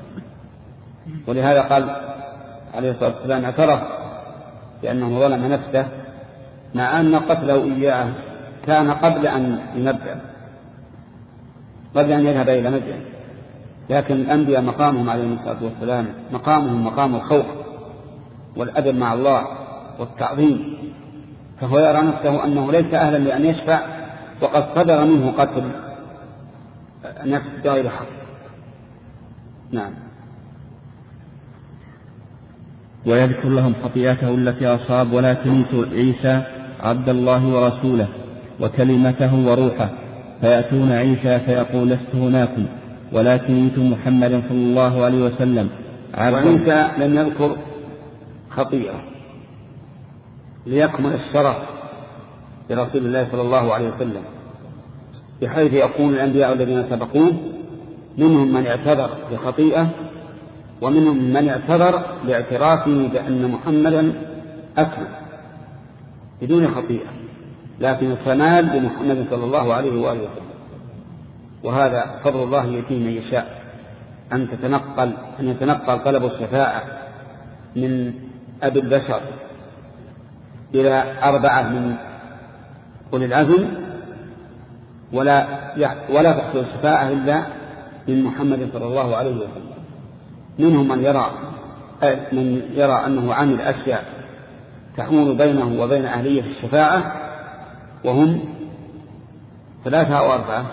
[SPEAKER 1] ولهذا قال عليه الصلاة والسلام اعترف بأنه ظلم نفسه، مع أن قتله إياه كان قبل أن ينبأ، قبل أن يذهب إلى مدين. لكن الأنبياء مقامهم عليه الصلاة والسلام مقامهم مقام الخوف والأدب مع الله والتعظيم، فهو يرى نفسه أنه ليس أهلا لأن يشفع، وقد صدر منه قتل نفس بغير حق. نعم.
[SPEAKER 2] ويذكر لهم خطيئته التي أصاب. ولكن ائتوا عيسى عبد الله ورسوله وكلمته وروحه، فيأتون عيسى فيقول لست هناكم، ولكن ائتوا محمدا صلى الله عليه وسلم.
[SPEAKER 1] وعيسى لم يذكر خطيئة ليكمل الشرف لرسول الله صلى الله عليه وسلم، بحيث يكون الأنبياء الذين سبقوه منهم من اعتذر بخطيئة، ومنهم من اعتذر لاعترافه بأن محمدا أكمل بدون خطيئة، لكن الكمال لمحمد صلى الله عليه وآله وسلم. وهذا فضل الله يأتيه من يشاء، أن تتنقل أن يتنقل طلب الشفاعة من أبي البشر إلى أربعة من أولي العزم، ولا ولا تحصل الشفاعة إلا من محمد صلى الله عليه وسلم. منهم من يرى من يرى أنه عامل أشياء تحول بينه وبين أهلية الشفاعة، وهم ثلاثة أو أربعة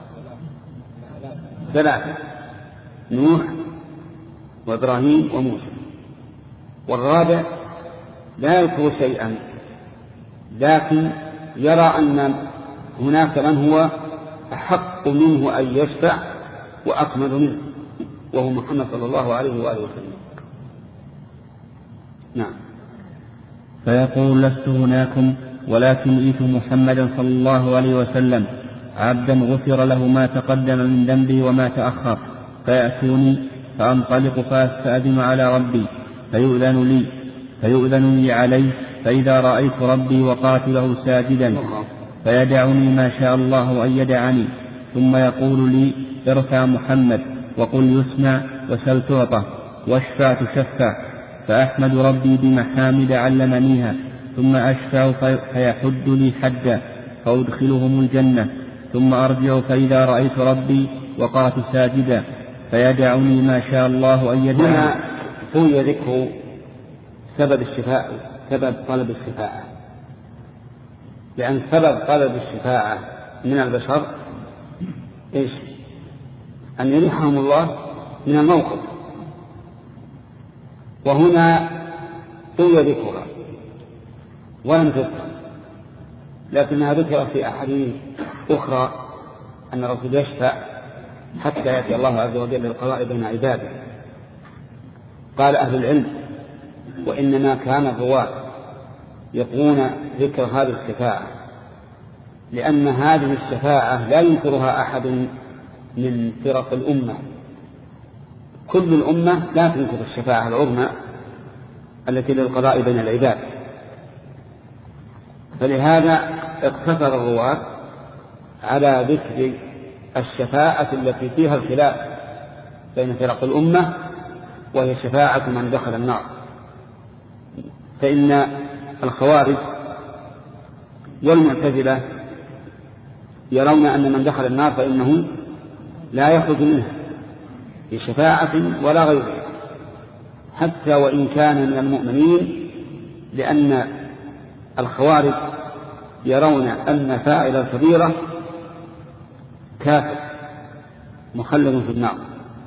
[SPEAKER 1] ثلاثة: نوح وإبراهيم وموسى. والرابع لا يذكر شيئا، لكن يرى أن هناك من هو أحق منه أن يشفع وأكمل منه، وهو محمد صلى الله عليه وآله وسلم. نعم.
[SPEAKER 2] فيقول لست هناكم، ولكن ائتوا محمدا صلى الله عليه وسلم عبدا غفر له ما تقدم من ذنبه وما تأخر، فيأتوني فأنطلق فأستأذن على ربي فيؤذن لي فيؤذن لي عليه، فإذا رأيت ربي وقعت له ساجدا فيدعني ما شاء الله أن يدعني، ثم يقول لي ارفع محمد وقل يسمع وسل تعطى واشفع تشفع، فأحمد ربي بمحامد علمنيها، ثم أشفع فيحد لي حدا فأدخلهم الجنة، ثم أرجع فإذا رأيت ربي وقعت ساجدا فيدعني ما شاء الله أن يدعني.
[SPEAKER 1] هنا هو ذكر سبب الشفاعة، سبب طلب الشفاعة، لأن سبب طلب الشفاعة من البشر إيش؟ أن يريحهم الله من الموقف. وهنا طوي ذكرها ولم تذكر، لكنها ذكرت في أحاديث أخرى أن الرسول يشفع حتى يأتي الله عز وجل للقضاء بين عباده. قال أهل العلم: وإنما كان الرواة يطلون ذكر هذه الشفاعة، لأن هذه الشفاعة لا ينكرها أحد من فرق الأمة. كل الأمة لا تنكر الشفاعة العظمى التي للقضاء بين العباد، فلهذا اقتصر الرواة على ذكر الشفاعة التي فيها الخلاف بين فرق الأمة، وهي شفاعة من دخل النار. فإن الخوارج والمعتزلة يرون أن من دخل النار فإنه لا يخرج منها بشفاعة ولا غيرها، حتى وإن كان من المؤمنين، لأن الخوارج يرون أن فاعل الكبيرة كافر مخلد في النار،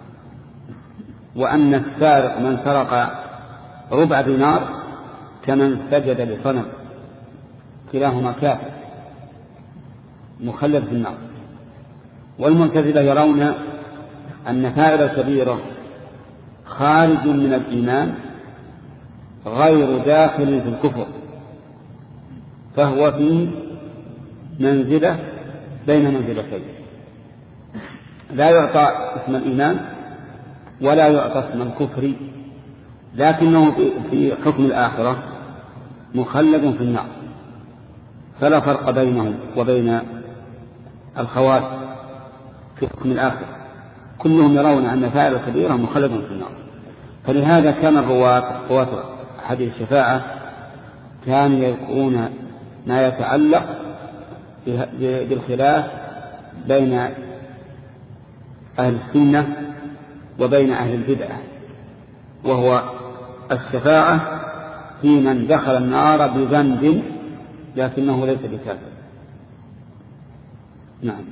[SPEAKER 1] وأن السارق من سرق ربع دينار كمن سجد لصنم، كلاهما كافر مخلد في النار. والمعتزلة يرون أن فاعل الكبيرة خارج من الإيمان غير داخل في الكفر، فهو في منزلة بين منزلتين، لا يعطى اسم الإيمان ولا يعطى اسم الكفر، لكنه في حكم الآخرة مخلد في النار، فلا فرق بينه وبين الخوارج في حكم الآخرة، كلهم يرون أن فاعل كبيرة مخلد في النار. فلهذا كان الرواة رواة حديث الشفاعة كانوا يذكرون ما يتعلق بالخلاف بين أهل السنة وبين أهل البدعة، وهو الشفاعة في من دخل النار بذنب لكنه ليس بكافر. نعم.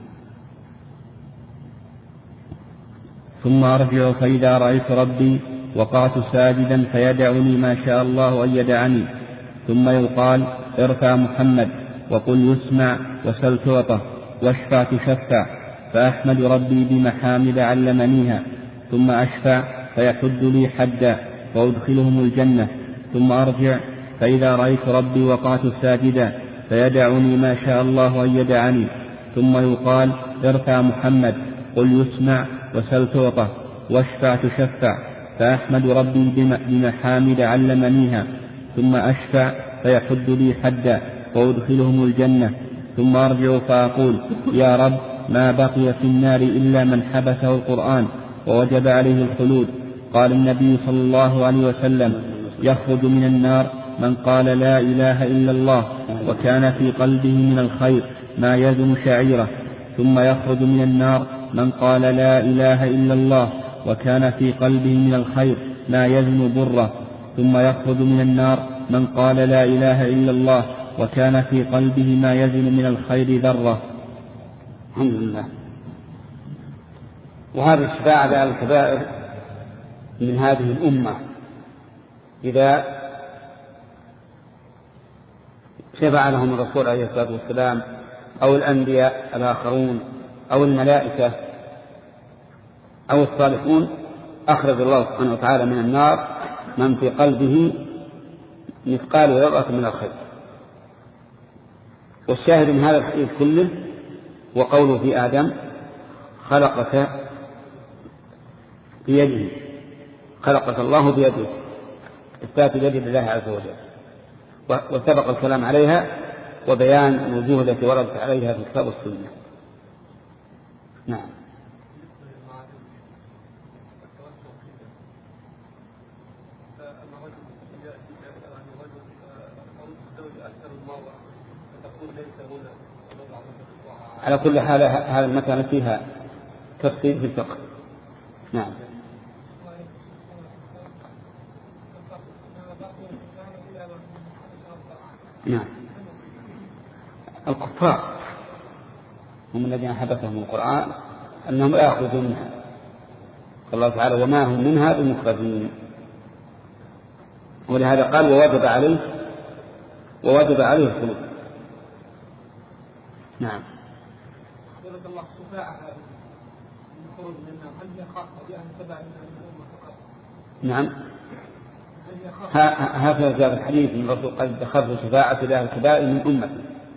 [SPEAKER 2] ثم أرجع فإذا رأيت ربي وقعت ساجدا فيدعني ما شاء الله أن يدعني، ثم يقال ارفع محمد وقل يسمع وسل تعطى واشفع تشفع، فأحمد ربي بمحامد علمنيها، ثم أشفع فيحد لي حدا وأدخلهم الجنة، ثم أرجع فإذا رأيت ربي وقعت ساجدا فيدعني ما شاء الله أن يدعني، ثم يقال ارفع محمد قل يسمع وسل تعطى واشفع تشفع، فأحمد ربي بمحامد علمنيها، ثم أشفع فيحد لي حدا وأدخلهم الجنة، ثم أرجع فأقول يا رب ما بقي في النار إلا من حبسه القرآن ووجب عليه الخلود. قال النبي صلى الله عليه وسلم يخرج من النار من قال لا إله إلا الله وكان في قلبه من الخير ما يزن شعيرة، ثم يخرج من النار من قال لا إله إلا الله وكان في قلبه من الخير ما يزن بره، ثم يخرج من النار من قال لا إله إلا الله وكان في قلبه ما يزن من الخير ذرة.
[SPEAKER 1] الحمد لله. وهذه الشفاعة على الكبائر من هذه الأمة إذا شفع لهم الرسول عليه الصلاة والسلام أو الأنبياء الآخرون أو الملائكة أو الصالحون، أخرج الله سبحانه وتعالى من النار من في قلبه مثقال ذرة من الخير. والشاهد من هذا الحديث كله وقوله في آدم خلقك بيده، خلقك الله بيده، إثبات اليد لله عز وجل، وسبق الكلام عليها وبيان الوجوه التي وردت عليها في الكتاب والسنة. نعم. على كل حال هذا المسألة فيها تفصيل في الفقه. نعم. نعم. الكفار هم الذين حبسهم القرآن أنهم لا يخرجون منها، قال الله تعالى وما هم منها بمخرجين، ولهذا قال ووجب عليه ووجب عليه الخلود. نعم.
[SPEAKER 3] بارك الله. الشفاعة هذه الخروج منها هل هي خاصة بأهل تبع الأمة فقط؟
[SPEAKER 1] نعم.
[SPEAKER 3] هل هي
[SPEAKER 1] هكذا جاء الحديث من الرسول قد دخلت شفاعة لأهل الكبائر من أمتي.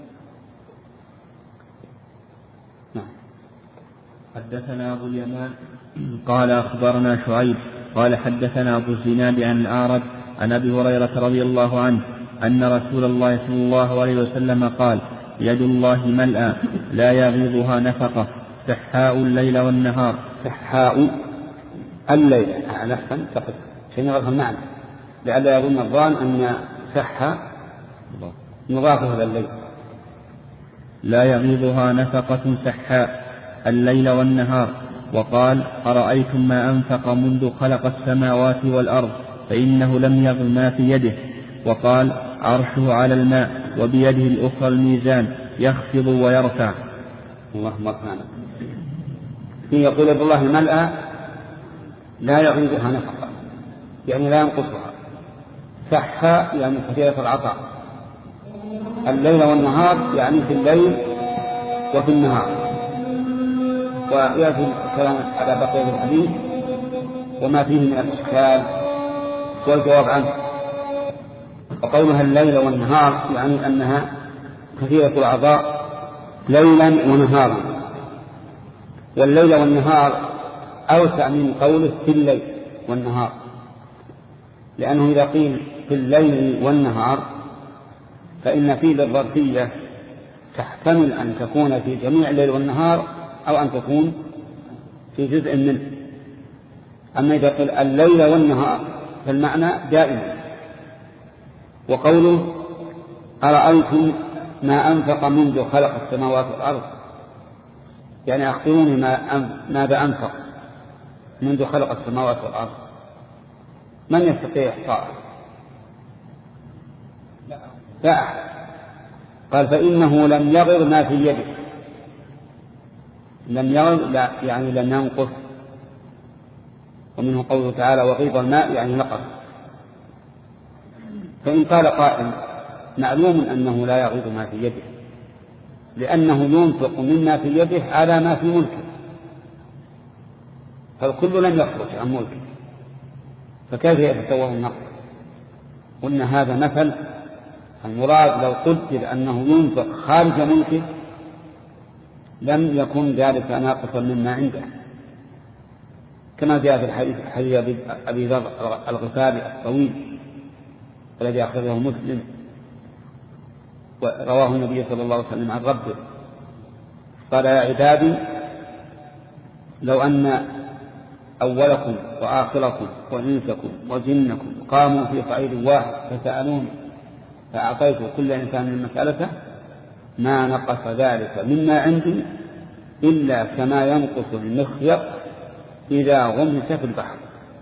[SPEAKER 2] حدثنا أبو اليمان قال أخبرنا شعيب قال حدثنا أبو الزناد عن الأعرج عن أبي هريرة رضي الله عنه أن رسول الله صلى الله عليه وسلم قال يد الله ملأى لا يغيضها نفقة سحاء الليل والنهار.
[SPEAKER 1] سحاء الليل نفسا تقف شيء غير المعنى لئلا يظن الظان أن سحاء مضافه إلى الليل.
[SPEAKER 2] لا يغيضها نفقة سحاء الليل والنهار. وقال أرأيتم ما أنفق منذ خلق السماوات والأرض فإنه لم يغل ما في يده. وقال عرشه على الماء وبيده الأخرى الميزان يخفض ويرفع.
[SPEAKER 1] اللهم ارحمنا. يقول يد الله ملأى لا يغيضها نفقة يعني لا ينقصها. سحاء يعني كثيرة العطاء. الليل والنهار يعني في الليل وفي النهار. ويأتي الكلام على بقية الحديث وما فيه من الإشكال والجواب عنه. وقولها الليل والنهار يعني أنها كثيرة العطاء ليلا ونهارا. والليل والنهار أوسع من قوله في الليل والنهار لأنه إذا قيل في الليل والنهار فإن فيه الظرفية تحتمل أن تكون في جميع الليل والنهار أو أن تكون في جزء منه. أما إذا قيل الليل والنهار فالمعنى دائما. وقوله أرأيتم ما أنفق منذ خلق السماوات والأرض يعني أخبروني ماذا أنفق منذ خلق السماوات والأرض. من يستطيع إحصاءه؟ لا أحد. قال فإنه لم يغر ما في يده. لم يغر لا يعني لم ينقص. ومنه قوله تعالى وغيض الماء يعني نقص. فإن قال قائل معلوم أنه لا يغيض ما في يده لأنه ينفق مما في يده على ما في ملكه فالكل لم يخرج عن ملكه فكيف يتسوى النقص؟ قلنا هذا مثل. المراد لو قدر أنه ينفق خارج ملكه لم يكن ذلك ناقصا مما عنده كما جاء في الحديث حديث أبي ذر الغفاري الطويل الذي أخرجه مسلم ورواه النبي صلى الله عليه وسلم عن ربه قال يا عبادي لو أن أولكم وآخركم وإنسكم وجنكم قاموا في صعيد واحد فسألوني فأعطيت كل إنسان من مسألته ما نقص ذلك مما عندي إلا كما ينقص المخيط إذا غمس في البحر.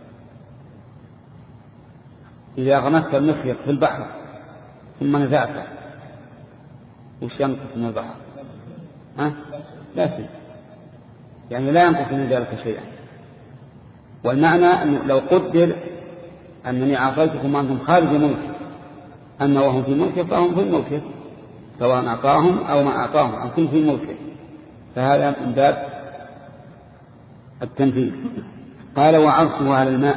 [SPEAKER 1] إذا غمست المخيط في البحر ثم نزعته وش ينقص من البحر؟ ها؟ لا شيء يعني لا ينقص من ذلك شيئا. والمعنى أنه لو قدر أنني أعطيتكم أنتم خارج ملكي أما وهم في ملكه فهم في ملكه سواء أعطاهم أو ما أعطاهم أنتم في ملكه فهذا من باب التنفيذ. قال وعرشه على الماء.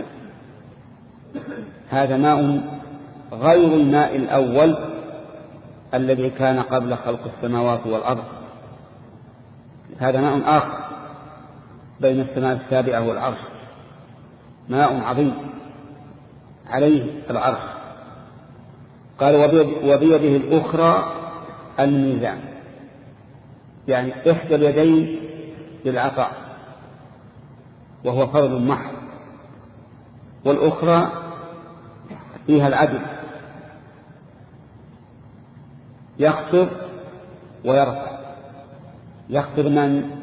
[SPEAKER 1] هذا ماء غير الماء الأول الذي كان قبل خلق السماوات والأرض. هذا ماء آخر بين السماء السابعة والعرش ماء عظيم عليه العرش. قال وبيده الأخرى الميزان يعني إحدى اليدين للعطاء وهو فضل محض والأخرى فيها العدل يخفض ويرفع. يخفض من